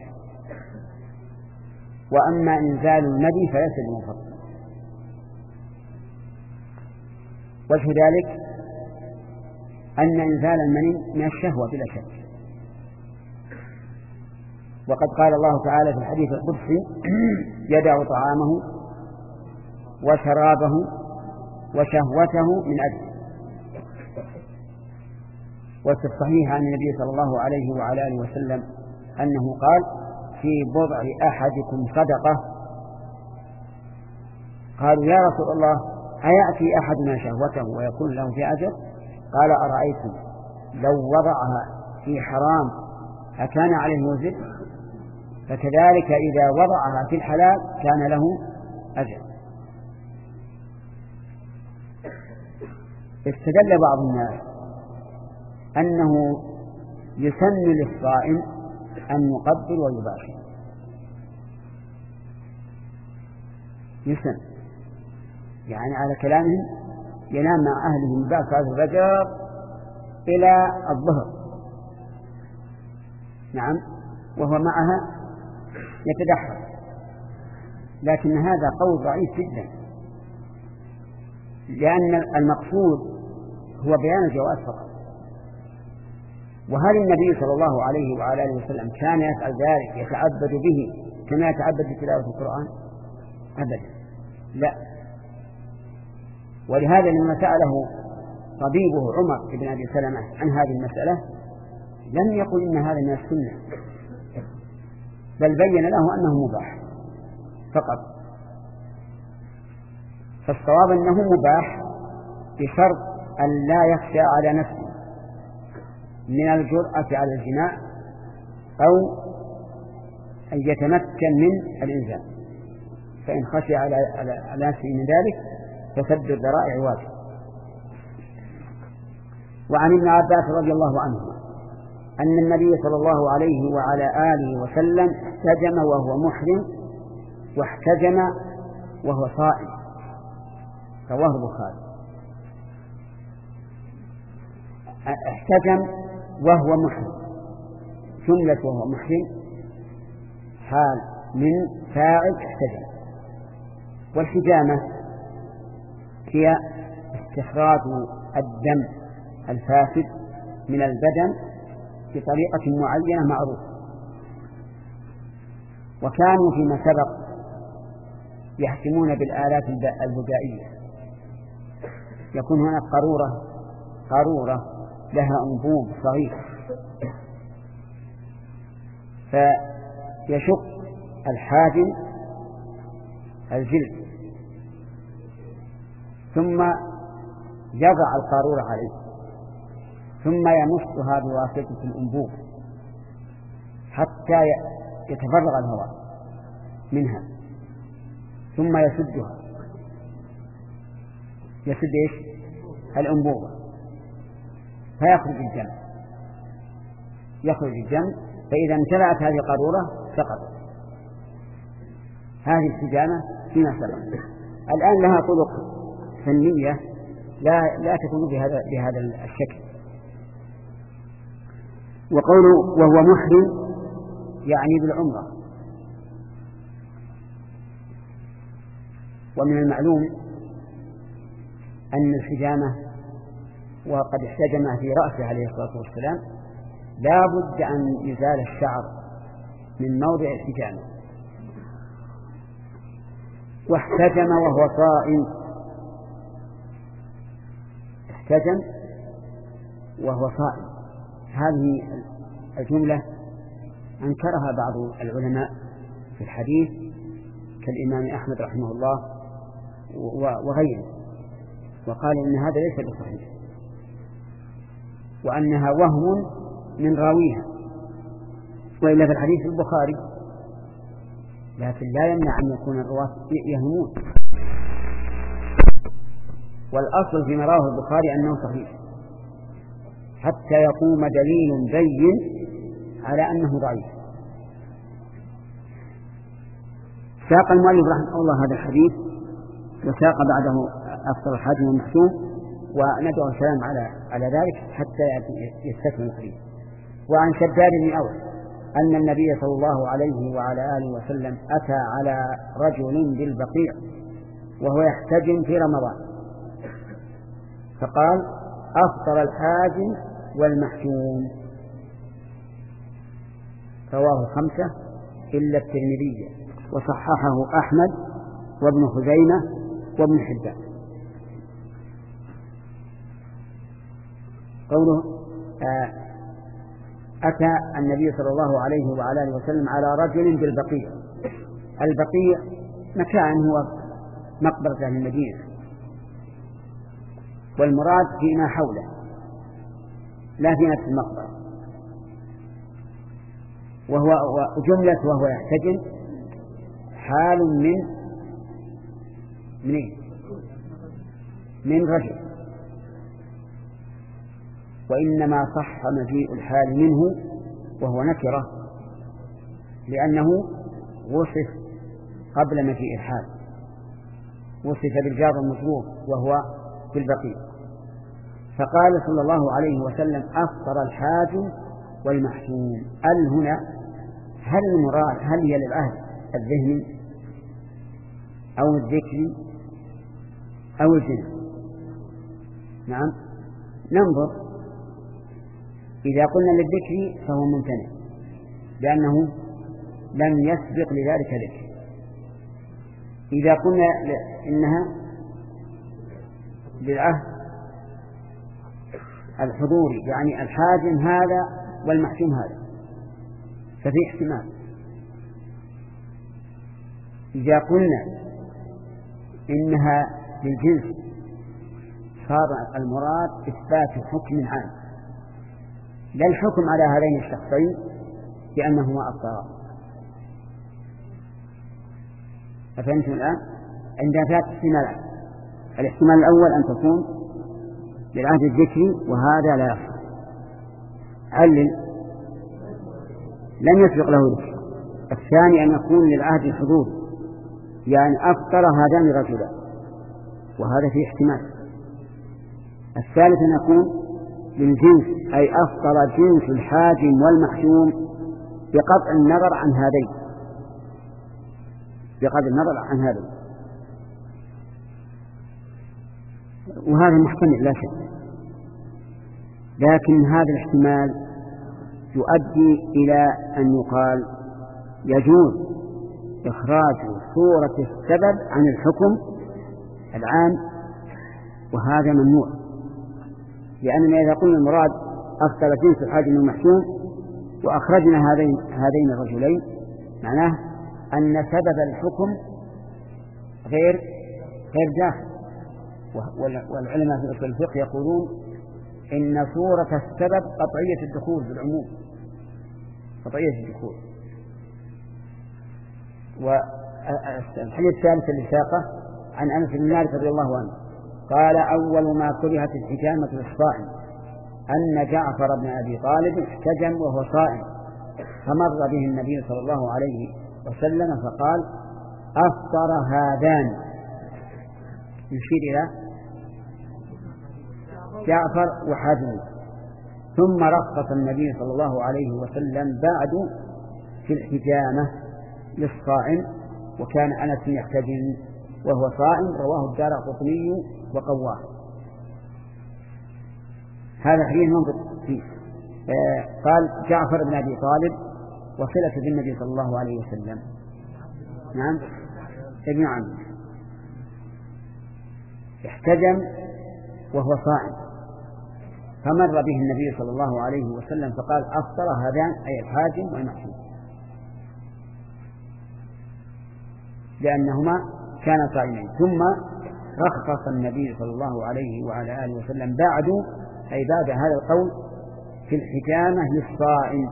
Speaker 1: وأما إنزال المدي فليس بمفطر. وجه ذلك أن إنزال المني من الشهوة بلا شك، وقد قال الله تعالى في الحديث القدسي يدع طعامه وشرابه وشهوته من أجله. وفي الصحيح عن النبي صلى الله عليه وعلى آله وسلم أنه قال في بضع أحدكم صدقة. قالوا يا رسول الله أيأتي أحدنا شهوته ويكون له في أجر؟ قال أرأيتم لو وضعها في حرام أكان عليه وزر؟ فكذلك إذا وضعها في الحلال كان له أجر. استدل بعض الناس أنه يسن للصائم أن يقبل ويباشر، يسن، يعني على كلامهم ينام مع أهله من بعد صلاة الفجر إلى الظهر، نعم، وهو معها يتدحر. لكن هذا قول ضعيف جدا، لأن المقصود هو بيان الجواز فقط. وهل النبي صلى الله عليه وعلى آله وسلم كان يفعل ذلك يتعبد به كما يتعبد بتلاوة القرآن؟ أبدا، لا. ولهذا لما سأله طبيبه عمر بن أبي سلمة عن هذه المسألة لم يقل إن هذا من السنة، بل بين له أنه مباح فقط. فالصواب أنه مباح بشرط أن لا يخشى على نفسه من الجرأة على الجماع أو أن يتمكن من الإنزال، فإن خشي على على نفسه من ذلك فسد الذرائع واجب. وعن ابن عباس رضي الله عنهما أن النبي صلى الله عليه وعلى آله وسلم احتجم وهو محرم واحتجم وهو صائم، رواه البخاري. احتجم وهو محرم، جملة وهو محرم حال من فاعل احتجم. والحجامة هي استخراج الدم الفاسد من البدن بطريقة معينة معروفة. وكانوا فيما سبق يحكمون بالآلات البدائية، يكون هناك قارورة قارورة لها أنبوب صغير، فيشق الحاجم الجلد ثم يضع القارورة عليه ثم يمصها بواسطة الأنبوب حتى يتفرغ الهواء منها ثم يسدها، يسد إيش؟ الأنبوبة، فيخرج الدم يخرج الدم فإذا امتلأت هذه القارورة سقطت. هذه الحجامة فيما سبق. الآن لها طرق فنية لا لا تكون بهذا بهذا الشكل. وقوله وهو محرم يعني بالعمرة. ومن المعلوم أن الحجامة وقد احتجم في رأسه عليه الصلاة والسلام لا بد أن يزال الشعر من موضع الحجامة. واحتجم وهو صائم، احتجم وهو صائم، هذه الجملة أنكرها بعض العلماء في الحديث كالإمام أحمد رحمه الله وغيره، وقال إن هذا ليس بصحيح وأنها وهم من راويها، وإلا في الحديث في البخاري، لكن لا يمنع أن يكون الرواة يهمون. والأصل فيما رواه البخاري أنه صحيح حتى يقوم دليل بين على أنه ضعيف. ساق المؤلف رحمه الله هذا الحديث وساق بعده أفطر الحاجم والمحسوم، وندعو السلام على على ذلك حتى يستكمل الحديث. وعن شداد بن أوس أن النبي صلى الله عليه وعلى آله وسلم أتى على رجل بالبقيع وهو يحتجم في رمضان فقال أفطر الحاجم والمحسوم، رواه خمسة إلا الترمذي وصححه أحمد وابن خزيمة وابن حبان. قوله آه أتى النبي صلى الله عليه وعلى آله وسلم على رجل بالبقيع. البقيع مكان هو مقبرة أهل المدينة، والمراد فيما حوله لا في نفس المقبرة. وهو جملة وهو يحتجم حال من منين من رجل، وإنما صح مجيء الحال منه وهو نكرة لأنه وصف قبل مجيء الحال، وصف بالجار والمجرور وهو في البقيع. فقال صلى الله عليه وسلم أفطر الحاج والمحجوم. ال هنا هل المراد هل هي للعهد الذهني أو الذكري أو الجنس؟ نعم ننظر. إذا قلنا للذكر فهو ممتنع لأنه لم يسبق لذلك ذكر. إذا قلنا إنها للعهد الحضوري يعني الحاجم هذا والمحجوم هذا ففي احتمال. إذا قلنا إنها للجنس صار المراد إثبات حكم عام لا الحكم على هذين الشخصين بأنهما أفطرا. أفهمتم الآن؟ عندنا ثلاث احتمالات. الاحتمال الأول أن تكون للعهد الذكري وهذا لا يصح. علل لم يسبق له ذكر. الثاني أن يكون للعهد الحضور يعني أفطر هذان الرجلان وهذا فيه احتمال. الثالث أن يكون للجنس أي أفطر جنس الحاجم والمحجوم بقطع النظر عن هذين بقطع النظر عن هذين وهذا محتمل لا شك. لكن هذا الاحتمال يؤدي إلى أن يقال يجوز إخراج صورة السبب عن الحكم العام وهذا ممنوع. لأننا إذا قلنا المراد أفضل جنس الحاجم والمحجوم وأخرجنا هذين هذين الرجلين معناه أن سبب الحكم غير غير داخل. والعلماء في أصول الفقه يقولون إن صورة السبب قطعية الدخول بالعموم قطعية الدخول. والحديث الثالث اللي ساقه عن أنس بن مالك رضي الله عنه قال أول ما كرهت الحجامة للصائم أن جعفر بن أبي طالب احتجم وهو صائم فمر به النبي صلى الله عليه وسلم فقال أفطر هذان يشير إلى جعفر وحاجمه. ثم رخص النبي صلى الله عليه وسلم بعد في الحجامة للصائم وكان أنس يحتجم وهو صائم رواه الدارقطني وقواه. هذا حديث منظر فيه. آه قال جعفر بن أبي طالب وصلة بالنبي صلى الله عليه وسلم نعم ابن عمه احتجم وهو صائم فمر به النبي صلى الله عليه وسلم فقال أفطر هذان أي الحاجم والمحجوم لأنهما كانا صائمين. ثم رخص النبي صلى الله عليه وعلى آله وسلم بعد أي بعد هذا القول في الحجامة للصائم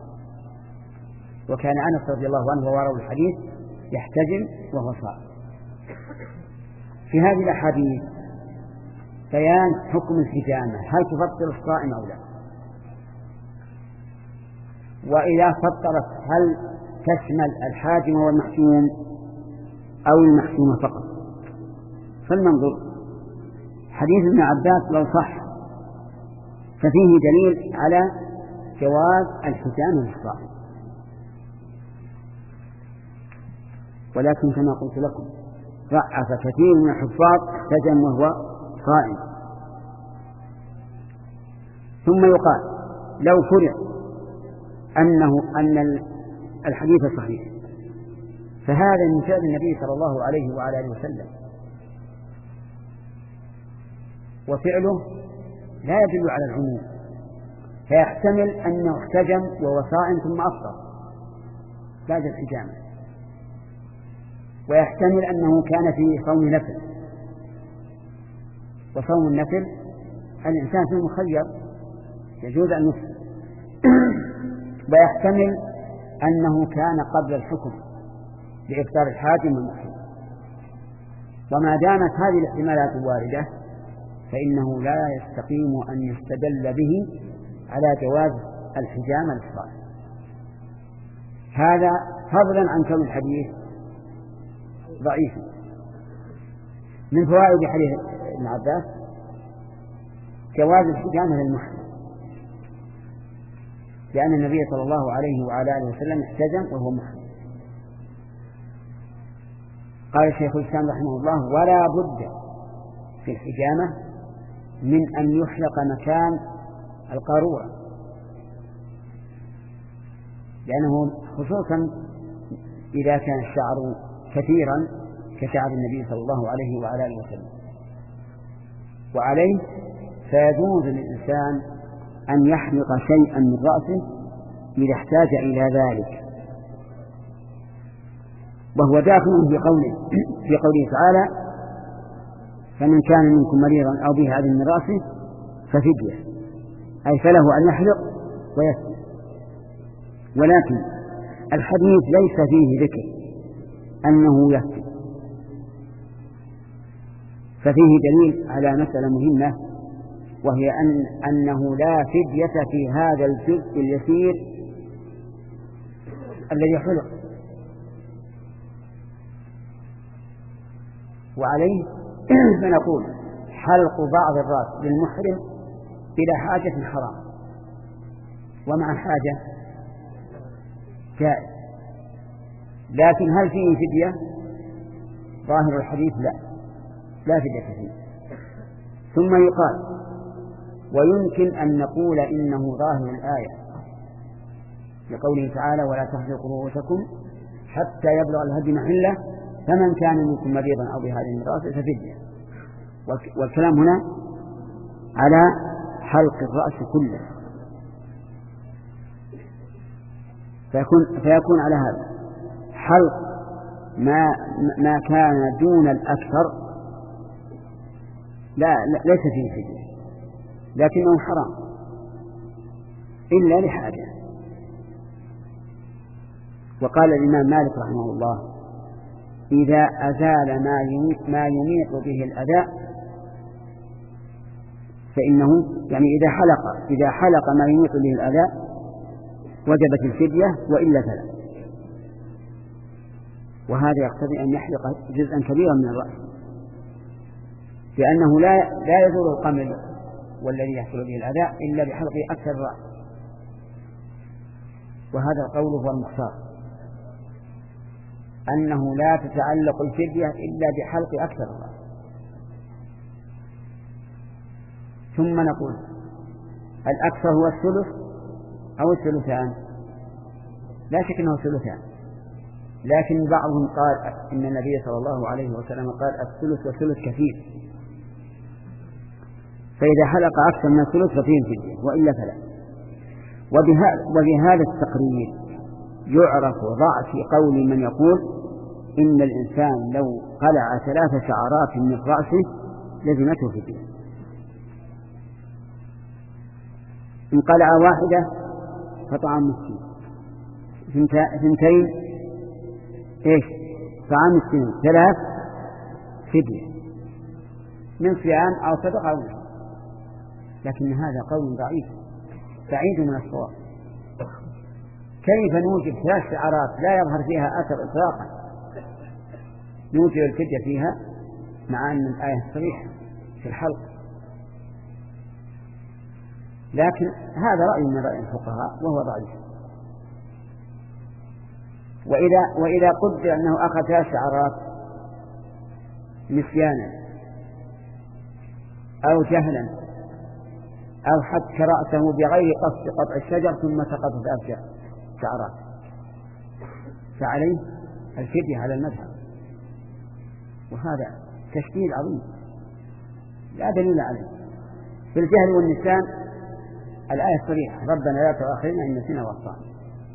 Speaker 1: وكان أنس رضي الله عنه وراء الحديث يحتجم وهو صائم. في هذه الأحاديث بيان حكم الحجامة هل تفطر الصائم أو لا وإذا فطرت هل تشمل الحاجم والمحجوم أو المحجوم فقط. فلننظر حديث ابن عباس لو صح ففيه دليل على جواز الحجامة للصائم ولكن كما قلت لكم ضعف كثير من الحفاظ احتجم وهو صائم. ثم يقال لو فرض أنه أن الحديث صحيح فهذا من فعل النبي صلى الله عليه وعلى آله وسلم وفعله لا يدل على العموم فيحتمل أنه احتجم وهو صائم ثم أفطر بعد الحجامة ويحتمل أنه كان في صوم نفل وصوم النفل الإنسان فيه مخير يجوز أن يفطر ويحتمل أنه كان قبل الحكم بإفطار الحاجم والمحجوم. وما دامت هذه الاحتمالات واردة فإنه لا يستقيم أن يستدل به على جواز الحجامة للصائم هذا فضلا عن كون الحديث ضعيف. من فوائد حديث ابن عباس جواز الحجامة للمحرم، لأن النبي صلى الله عليه وعلى آله وسلم احتجم وهو محرم. قال الشيخ الإسلام رحمه الله: ولا بد في الحجامة من أن يحلق مكان القارورة، لأنه خصوصا إذا كان الشعر كثيرا كشعر النبي صلى الله عليه وعلى آله وسلم. وعليه فيجوز للإنسان أن يحلق شيئا من رأسه إذا احتاج إلى ذلك، وهو داخل في قوله في قوله تعالى: فمن كان منكم مريضا أو به أذى من رأسه ففدية، أي فله أن يحلق ويسلم. ولكن الحديث ليس فيه ذكر أنه يسلم، ففيه دليل على مسألة مهمة، وهي أن أنه لا فدية في هذا الجزء اليسير الذي حلق. وعليه فنقول: حلق بعض الرأس للمحرم بلا حاجة حرام، ومع الحاجة جائز. لكن هل فيه فدية؟ ظاهر الحديث لا لا فدية فيه. ثم يقال: ويمكن أن نقول إنه ظاهر الآية لقوله تعالى: ولا تحلقوا رؤوسكم حتى يبلغ الهدي محله فمن كان منكم مريضا أو بهذه من رأسه ففدية. والكلام هنا على حلق الرأس كله، فيكون, فيكون على هذا حلق ما, ما كان دون الأكثر لا, لا ليس فيه فدية، لكنه حرام إلا لحاجة. وقال الإمام مالك رحمه الله: إذا أزال ما يميط به الأذى فإنه يعني إذا حلق إذا حلق ما يميط به الأذى وجبت الفدية، وإلا فلا. وهذا يقتضي أن يحلق جزءا كبيرا من الرأس، لأنه لا لا يزول القمل والذي يحصل به الأذى إلا بحلق أكثر الرأس، وهذا القول هو المختار، أنه لا تتعلق الفدية إلا بحلق أكثر الرأس. ثم نقول: الأكثر هو الثلث أو الثلثان؟ لا شك أنه الثلثان، لكن بعضهم قال إن النبي صلى الله عليه وسلم قال: الثلث والثلث كثير، فإذا حلق أكثر من الثلث ففيه الفدية، وإلا فلا. وبهذا التقرير يعرف ضعف قول من يقول إن الإنسان لو قلع ثلاث شعرات من رأسه لزمته فدية. إن قلع واحدة فطعام مسكين، اثنتين إيش طعام مسكين، ثلاث فدية من صيام أو صدقة أو نحو. لكن هذا قول ضعيف بعيد من الصواب. كيف نوجد ثلاث شعرات لا يظهر فيها أثر إطلاقا نوجد الفدية فيها، مع أن الآية صريحة في الحلق؟ لكن هذا رأي من رأي الفقهاء وهو ضعيف. وإذا, وإذا قدر أنه أخذ ثلاث شعرات نسيانا أو جهلا أو حك رأسه بغير قصد قطع الشجر ثم سقط ثلاث شعرات فعليه الفدية على المذهب، وهذا تشديد عظيم لا دليل عليه. في الجهل والنسيان الآية صريحة: ربنا لا تؤاخذنا إن نسينا وأخطأنا.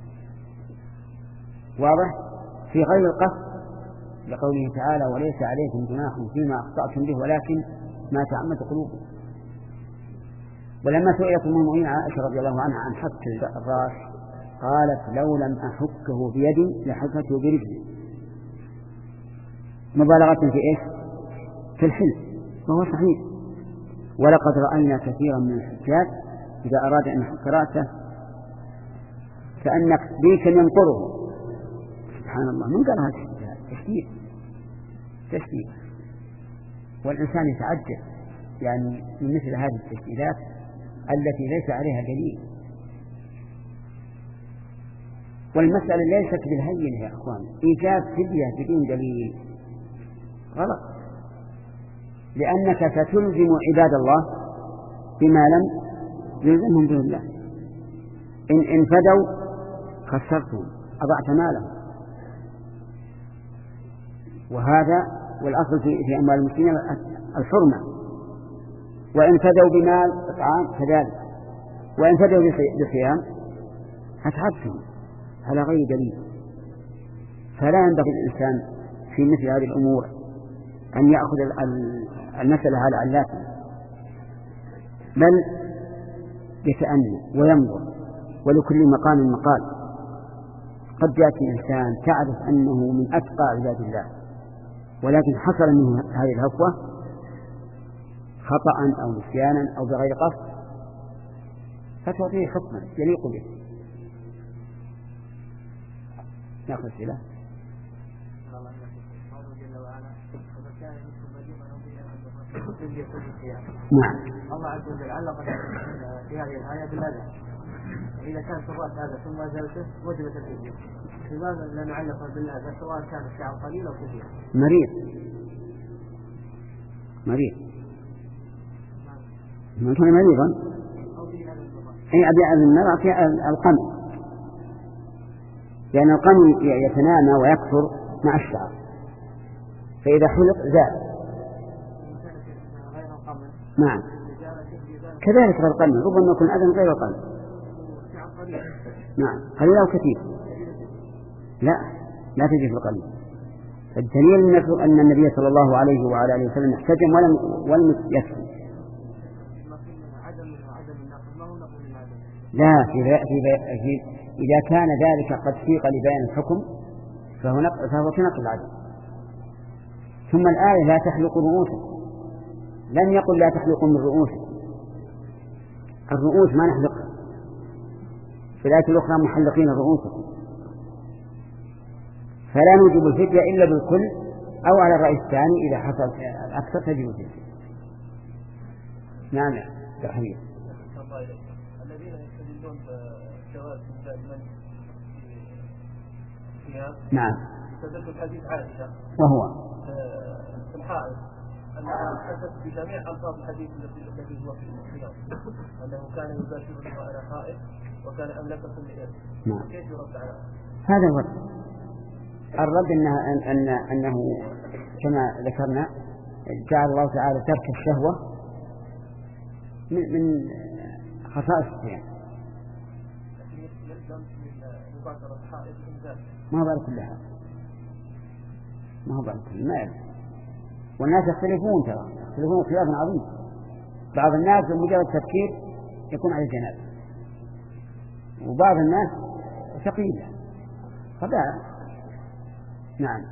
Speaker 1: واضح؟ في غير القصد لقوله تعالى: وليس عليكم جناح فيما أخطأتم به ولكن ما تعمد قلوبكم. ولما سئلت أم المؤمنين عائشة رضي الله عنها عن حك الرأس قالت: لو لم أحكه بيدي لحكته برجلي، مبالغة في إيش؟ في الحلف، وهو صحيح. ولقد رأينا كثيرا من الحجاج إذا أراد أن يحك رأسه كأن ديكا ينقره، سبحان الله، من قال هذا الشيء؟ تشديد تشديد. والإنسان يتعجب يعني من مثل هذه التسجيلات التي ليس عليها دليل. والمسألة ليست بالهين يا أخوان، إيجاب فدية بدون دليل غلط، لأنك ستلزم عباد الله بما لم يلزمهم به الله. إن انفدوا خسرتهم، أضعت مالهم، وهذا والأصل في, في أموال المسلمين الحرمة. وإن فدوا بمال إطعام كذلك، وإن فدوا بصيام أتعبتم على غير دليل. فلا ينبغي الإنسان في مثل هذه الأمور أن يأخذ المسألة على علاته، بل يتأنى وينظر، ولكل مقام مقال. قد يأتي إنسان تعرف أنه من أتقى عباد الله، ولكن حصل منه هذه الهفوة خطأ أو نسيانا أو بغير قصد، فتعطيه حكما يليق به. نأخذ سلة. نعم.
Speaker 3: الله عز وجل علق في هذه الآية بالأذى، إذا كان سواء هذا ثم أزلته وجبت الفدية. لماذا لا نعلق بالأذى سواء كان الشعر قليل أو كثير؟
Speaker 1: مريض مريض ما كان مريضا أي أبي المرأة في القمع، لأن القمع يتنامى ويكثر مع الشعر، فإذا حلق زاد. نعم كذلك غير القمع، ربما يكون أذن غير القمع. نعم قليل أو كثير؟ لا لا تجي في القمع. الدليل أن النبي صلى الله عليه وعلى آله وسلم احتجم ولم ولم يكفي. لا في في إذا كان ذلك قد سيق لبيان الحكم فهو فهو كنقل العدل. ثم الآية لا تحلق رؤوسكم، لم يقل لا تحلقوا من رؤوسكم، الرؤوس ما نحلقها، في الآية الأخرى محلقين رؤوسكم، فلا نوجب الفدية إلا بالكل أو على الرأي الثاني إذا حصل الأكثر تجب الفدية. نعم يا حبيبي.
Speaker 5: الذين يستدلون بجواز إنزال المني فيها
Speaker 1: نعم
Speaker 5: استدلوا بحديث عائشة
Speaker 1: وهو
Speaker 5: في الحائض أنها حدثت بجميع ألفاظ الحديث الذي هو في الصيام، أنه كان يباشرني وأنا حائض وكان أملككم لإرث.
Speaker 1: نعم.
Speaker 5: كيف يرد على
Speaker 1: هذا الرد؟ الرد إنها أن أن أنه كما ذكرنا جعل الله تعالى ترك الشهوة من من خصائص الصيام. ما بالك كلها ما هو بالك كلها ما يعرف. والناس يختلفون ترى يختلفون خلافا عظيم. بعض الناس بمجرد تفكير يكون على الجناب، وبعض الناس ثقيلة خبائث. نعم.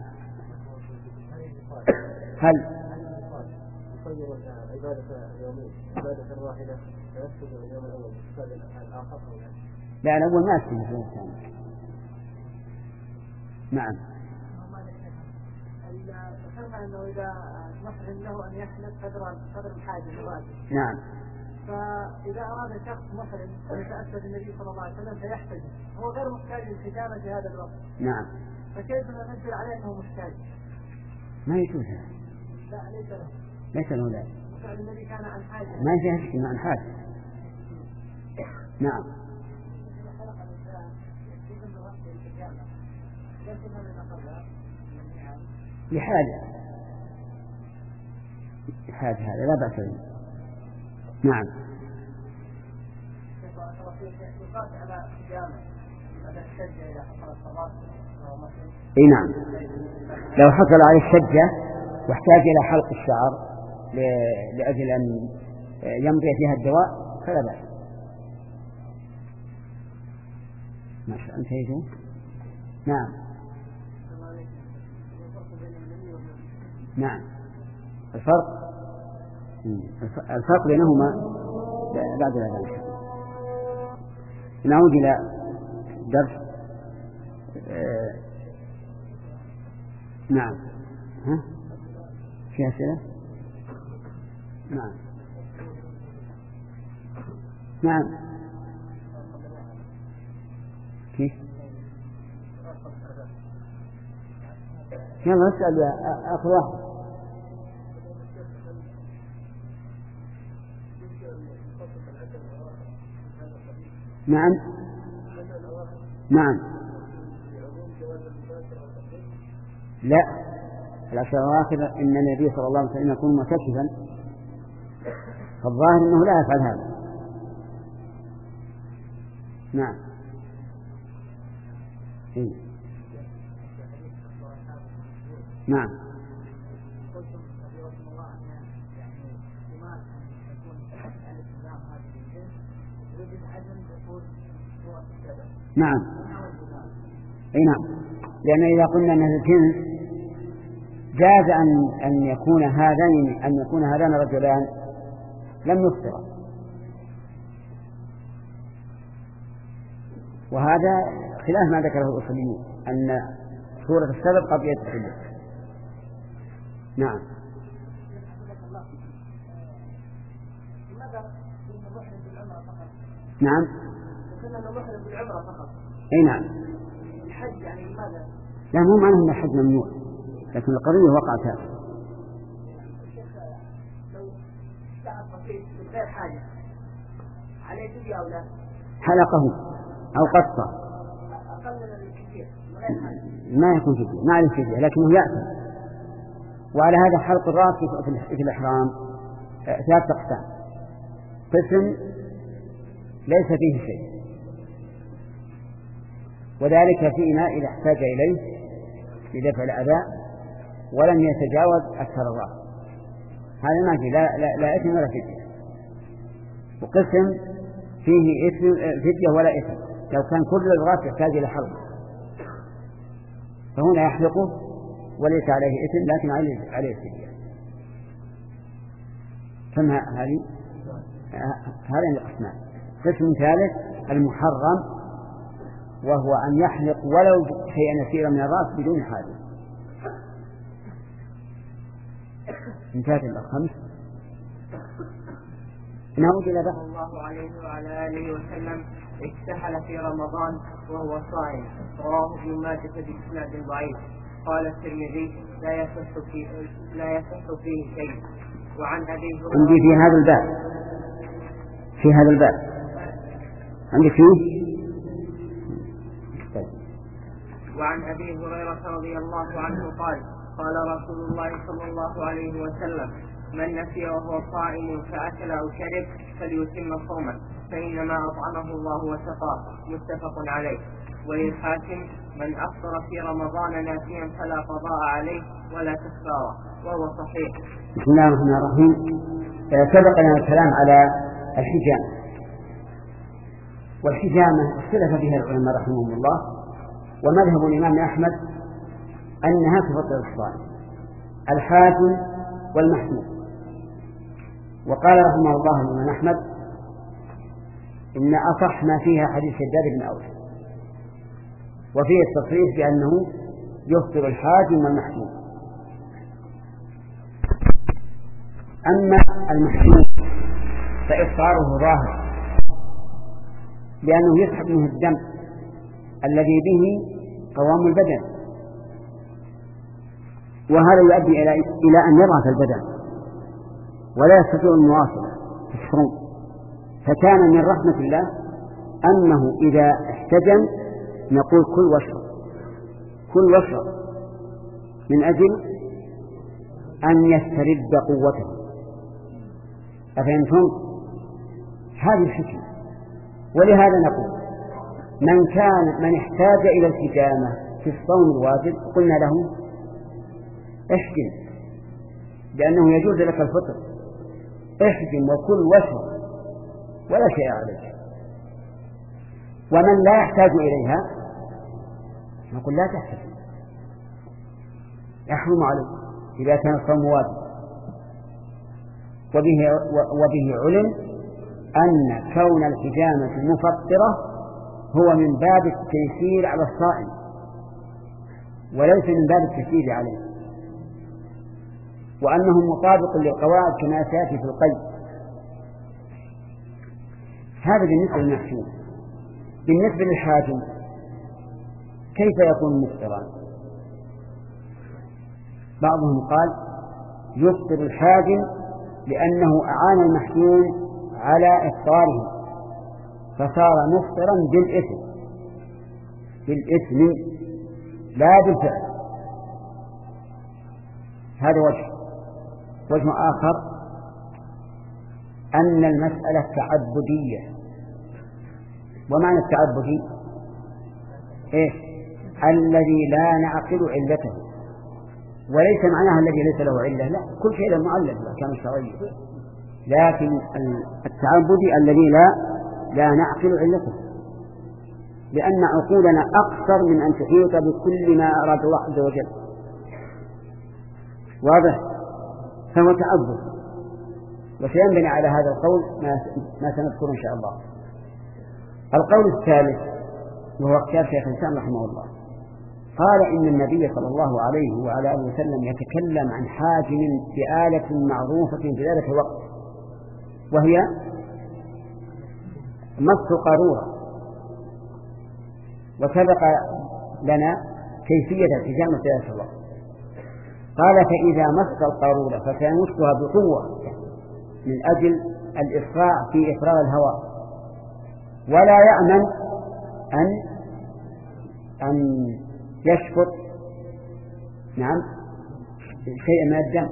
Speaker 1: هل
Speaker 3: يصير عبادة يومين عبادة واحدة فيكتب اليوم الأول الآخر أو
Speaker 1: لا الأول ما يكتب اليوم الثاني. نعم.
Speaker 4: ذكرنا أنه إذا محرم له أن يحلق قدر قدر الحاجة الواجب.
Speaker 1: نعم.
Speaker 4: فإذا أراد شخص محرم ويتأسى بالنبي صلى الله عليه وسلم فيحتجم، هو غير محتاج للختامة في هذا الوقت.
Speaker 1: نعم.
Speaker 4: فكيف ننزل عليه أنه محتاج؟
Speaker 1: ما يجوز هذا.
Speaker 4: لا ليس له.
Speaker 1: ليس له لا.
Speaker 4: وفعل النبي كان عن حاجة.
Speaker 1: ما يجوز شيء عن حاجة. نعم. لحاجة لحاجة هذا لا بأس به. نعم. اي نعم لو حصل عليه الشجة واحتاج إلى حلق الشعر لأجل أن يمضي فيها الدواء فلا بأس. ما شاء الله انتهيتوا. نعم. نعم الفرق الفرق بينهما بعد الأذان. نعود إلى درس. آه نعم. ها في أسئلة؟ نعم نعم كيف؟ يلا اسأل يا آخر واحد. نعم نعم لا، العشر الأواخر إن النبي صلى الله عليه وسلم يكون معتكفا، فالظاهر أنه لا يفعل هذا. نعم إيه؟ نعم نعم اي نعم، لأن إذا قلنا أن الجنس جاز أن أن يكون هذين أن يكون هذان رجلان لم يفطر، وهذا خلاف ما ذكره الأصوليون أن صورة السبب قضية الحدث. نعم نعم اي نعم
Speaker 4: الحج يعني لماذا؟
Speaker 1: لا، مو معنى ان الحج ممنوع، لكن القضية وقعت هذا.
Speaker 4: لو ساعة بسيط من غير حاجة عليه فدية أو لا؟
Speaker 1: حلقه أو قصة
Speaker 4: أقل من الكثير من غير حاجة
Speaker 1: ما يكون فدية، ما عليه فدية، لكنه يأثم. وعلى هذا حلق الرأس في الإحرام ثلاث أقسام: قسم ليس فيه شيء، وذلك فيما إذا احتاج إليه لدفع الأذى ولم يتجاوز أكثر الرأس، هذا ما فيه لا, لا, لا إثم ولا فدية. وقسم فيه إثم فدية ولا إثم، لو كان كل الرأس يحتاج إلى حلق فهنا يحلقه وليس عليه إثم لكن عليه عليه فدية. ثم هذه هذين القسمان. قسم ثالث المحرم، وهو أن يحلق ولو شيئا يسيرا من الرأس بدون حاجة. انتهت الخمس. نعود إلى
Speaker 3: صلى الله عليه وعلى آله وسلم اكتحل في رمضان وهو صائم، رواه ابن ماجه بإسناد ضعيف. قال الترمذي لا يصح فيه لا يصح فيه شيء. وعن أبي هريرة
Speaker 1: عندي في هذا الباب في هذا الباب عندي فيه
Speaker 3: وعن أبي هريرة رضي الله عنه قال: قال رسول الله صلى الله عليه وسلم: من نسي وهو صائم فأكل أو شرب فليتم صومه فإنما أطعمه الله وسقاه. متفق عليه. وللحاكم: من أفطر في رمضان ناسيا فلا قضاء عليه ولا كفارة، وهو صحيح.
Speaker 1: بسم الله الرحمن الرحيم. سبق لنا الكلام على الحجامة، والحجامة اختلف فيها العلماء رحمهم الله، ومذهب الإمام أحمد أنها تفطر الصائم الحاكم والمحجوم. وقال رحمه الله الإمام أحمد إن أصح ما فيها حديث شداد بن أوس، وفيه التصريح بأنه يفطر الحاكم والمحجوم. أما المحجوم فإفطاره ظاهر، لأنه يسحب منه الدم الذي به قوام البدن، وهذا يؤدي إلى إلى أن يضعف البدن ولا يستطيع المواصلة في الصوم. فكان من رحمة الله أنه إذا احتجم نقول كل واشرب كل واشرب من أجل أن يسترد قوته. أفهمتم؟ هذه الحكمة. ولهذا نقول من كان من احتاج إلى الحجامة في الصوم الواجب قلنا له احجم، لأنه يجوز لك الفطر، احجم وكل واشرب ولا شيء عليك. ومن لا يحتاج إليها نقول لا تحتاج، يحرم عليك إذا كان الصوم واجب. وبه, وبه علم أن كون الحجامة المفطرة هو من باب التيسير على الصائم وليس من باب التشديد عليه. وأنه مطابق للقواعد كما سيأتي في القيد. هذا بالنسبة للمحسوم. بالنسبة للحاجم كيف يكون مفطرا؟ بعضهم قال يفطر الحاجم لأنه أعان المحسوم على إفطاره فصار مفطرا بالإثم بالإثم لا بالفعل. هذا وجه. وجه آخر أن المسألة تعبدية. ومعنى التعبدي إيه؟ الذي لا نعقل علته، وليس معناها الذي ليس له علة، لا، كل شيء له معلل كان الشرعي، لكن التعبدي الذي لا لا نعقل علته، لأن عقولنا أقصر من أن تحيط بكل ما أراد الله عز وجل. واضح؟ فهو تعبد. وسينبني على هذا القول ما سنذكره إن شاء الله. القول الثالث وهو اختيار شيخ الإسلام رحمه الله، قال إن النبي صلى الله عليه وعلى آله وسلم يتكلم عن حاجم بآلة معروفة في ذلك الوقت، وهي مص قارورة، وسبق لنا كيفية الحجامة في ذلك الوقت. قال فإذا مص القارورة فسيمصها بقوة من أجل الإسراع في إفراغ الهواء، ولا يأمن أن أن يشفط نعم شيء من الدم.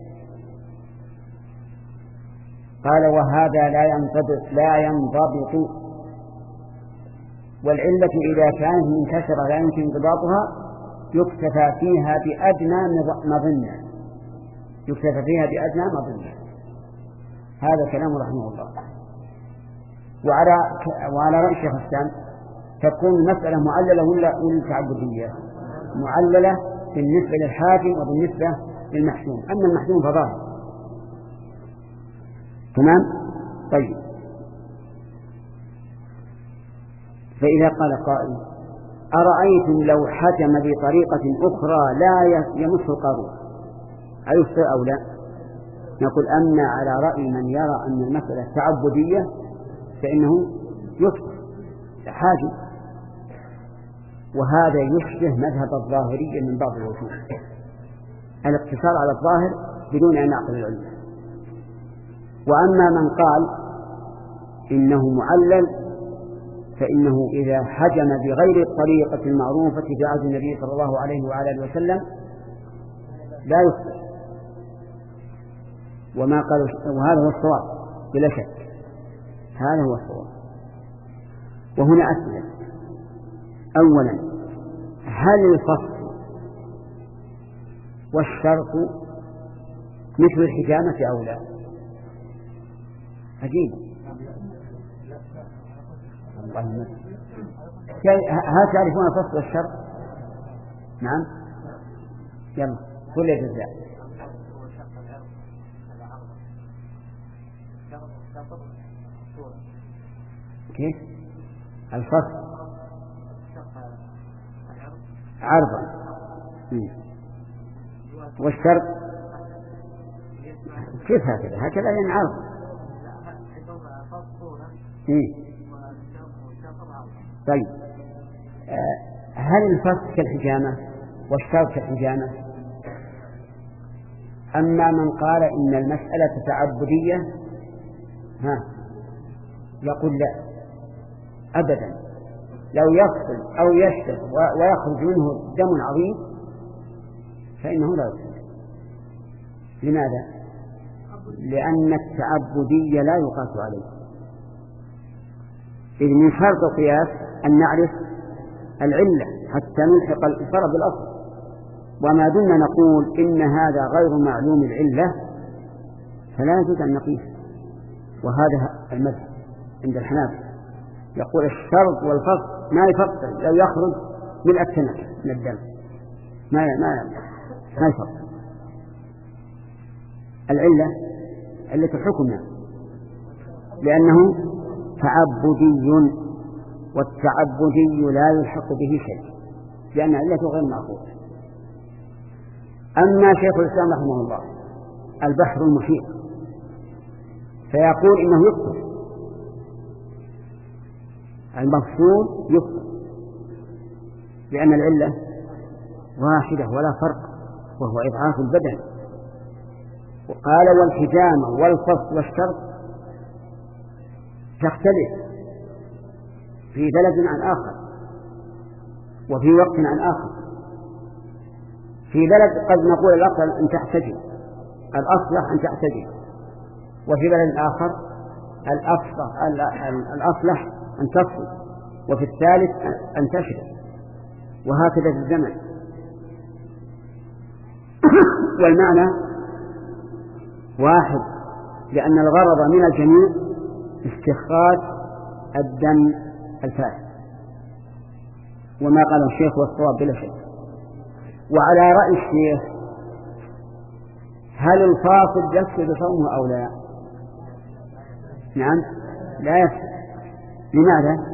Speaker 1: قال وهذا لا ينضبط لا ينضبط والعلة إذا كانت منتشرة لا يمكن انضباطها يكتفى فيها بأدنى مظنة يكتفى فيها بأدنى مظنة. هذا كلام رحمه الله. وعلى وعلى رأي الشيخ الإسلام تكون المسألة معللة ولا ولا تعبدية؟ معللة بالنسبة للحاكم وبالنسبة للمحسوم، أما المحسوم فظاهر. تمام؟ طيب. فإذا قال قائل أرأيتم لو حكم بطريقة أخرى لا يمس القارورة أيفطر أو لا؟ نقول أن على رأي من يرى أن المسألة تعبدية فإنه يفطر حاجم، وهذا يشبه مذهب الظاهرية من بعض الوجوه، الاقتصار على الظاهر بدون أن يعقل العلم. وأما من قال إنه معلل فإنه إذا حجم بغير الطريقة المعروفة في عهد النبي صلى الله عليه وعلى آله وسلم لا يفطر. وما قالوا وهذا هو الصواب بلا شك، هذا هو الصواب. وهنا أسئلة. أولا، هل الفصل والشرط مثل الحجامة أو لا؟ عجيب. هل تعرفون الفصل والشرط؟ نعم. يلا كل الجزاء. كيف؟ الفصل عرضا والشرط كيف هكذا؟ هكذا يعني عرض. إيه؟ طيب، هل الفصل كالحجامة والشرط كالحجامة؟ أما من قال إن المسألة تعبدية ها يقول لا أبدا، لو يفصل أو يشتف ويخرج منه دم عظيم فإنه لا يفصل. لماذا؟ لأن التعبدية لا يقاس عليه، إذ من شرط القياس أن نعرف العلة حتى نلحق الفرع بالأصل، وما دمنا نقول إن هذا غير معلوم العلة فلا يجوز أن نقيس. وهذا المذهب عند الحنابلة، يقول الشرط والفصل ما يفصل، لو يخرج من التنك من الدم ما ما ما يفصل. العلة علة الحكم لأنه تعبدي، والتعبدي لا يلحق به شيء لأن علته غير معقولة. أما شيخ الإسلام رحمه الله البحر المحيط، فيقول إنه يفطر، المفصول يفطر، لأن العلة واحدة ولا فرق، وهو إضعاف البدن. وقال والحجامة والفصل والشرط تختلف في بلد عن آخر وفي وقت عن آخر. في بلد قد نقول الأفضل أن تحتجم، الأصلح أن تحتجم، وفي بلد آخر الأصلح, الأصلح أن تصل، وفي الثالث أن تشرب، وهكذا في الزمن. والمعنى واحد، لأن الغرض من الجميع استخراج الدم الفاسد، وما قال الشيخ والصواب بلا شك. وعلى رأي الشيخ هل الفاصل يفسد صومه أو لا؟ نعم لا يفسد. لماذا؟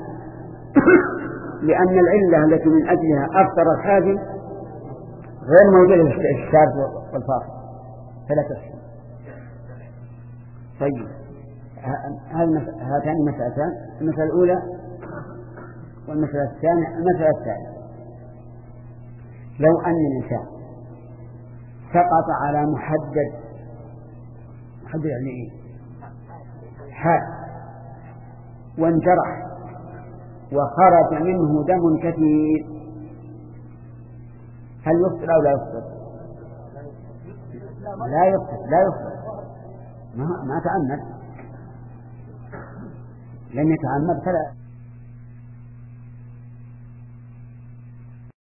Speaker 1: لأن العلة التي من أجلها أفطر الحاجم غير موجودة في الشارب والفاصل، فلا تفسد. طيب هاتان مسألتان، المسألة الأولى والمسألة الثانية. المسألة الثانية، لو أن الإنسان سقط على محدد محدد يعني إيه؟ حاد، وانجرح وخرج منه دم كثير، هل يفطر أو لا يفطر؟ لا يفطر لا يفطر ما, ما تعمد، لم يتعمد فلا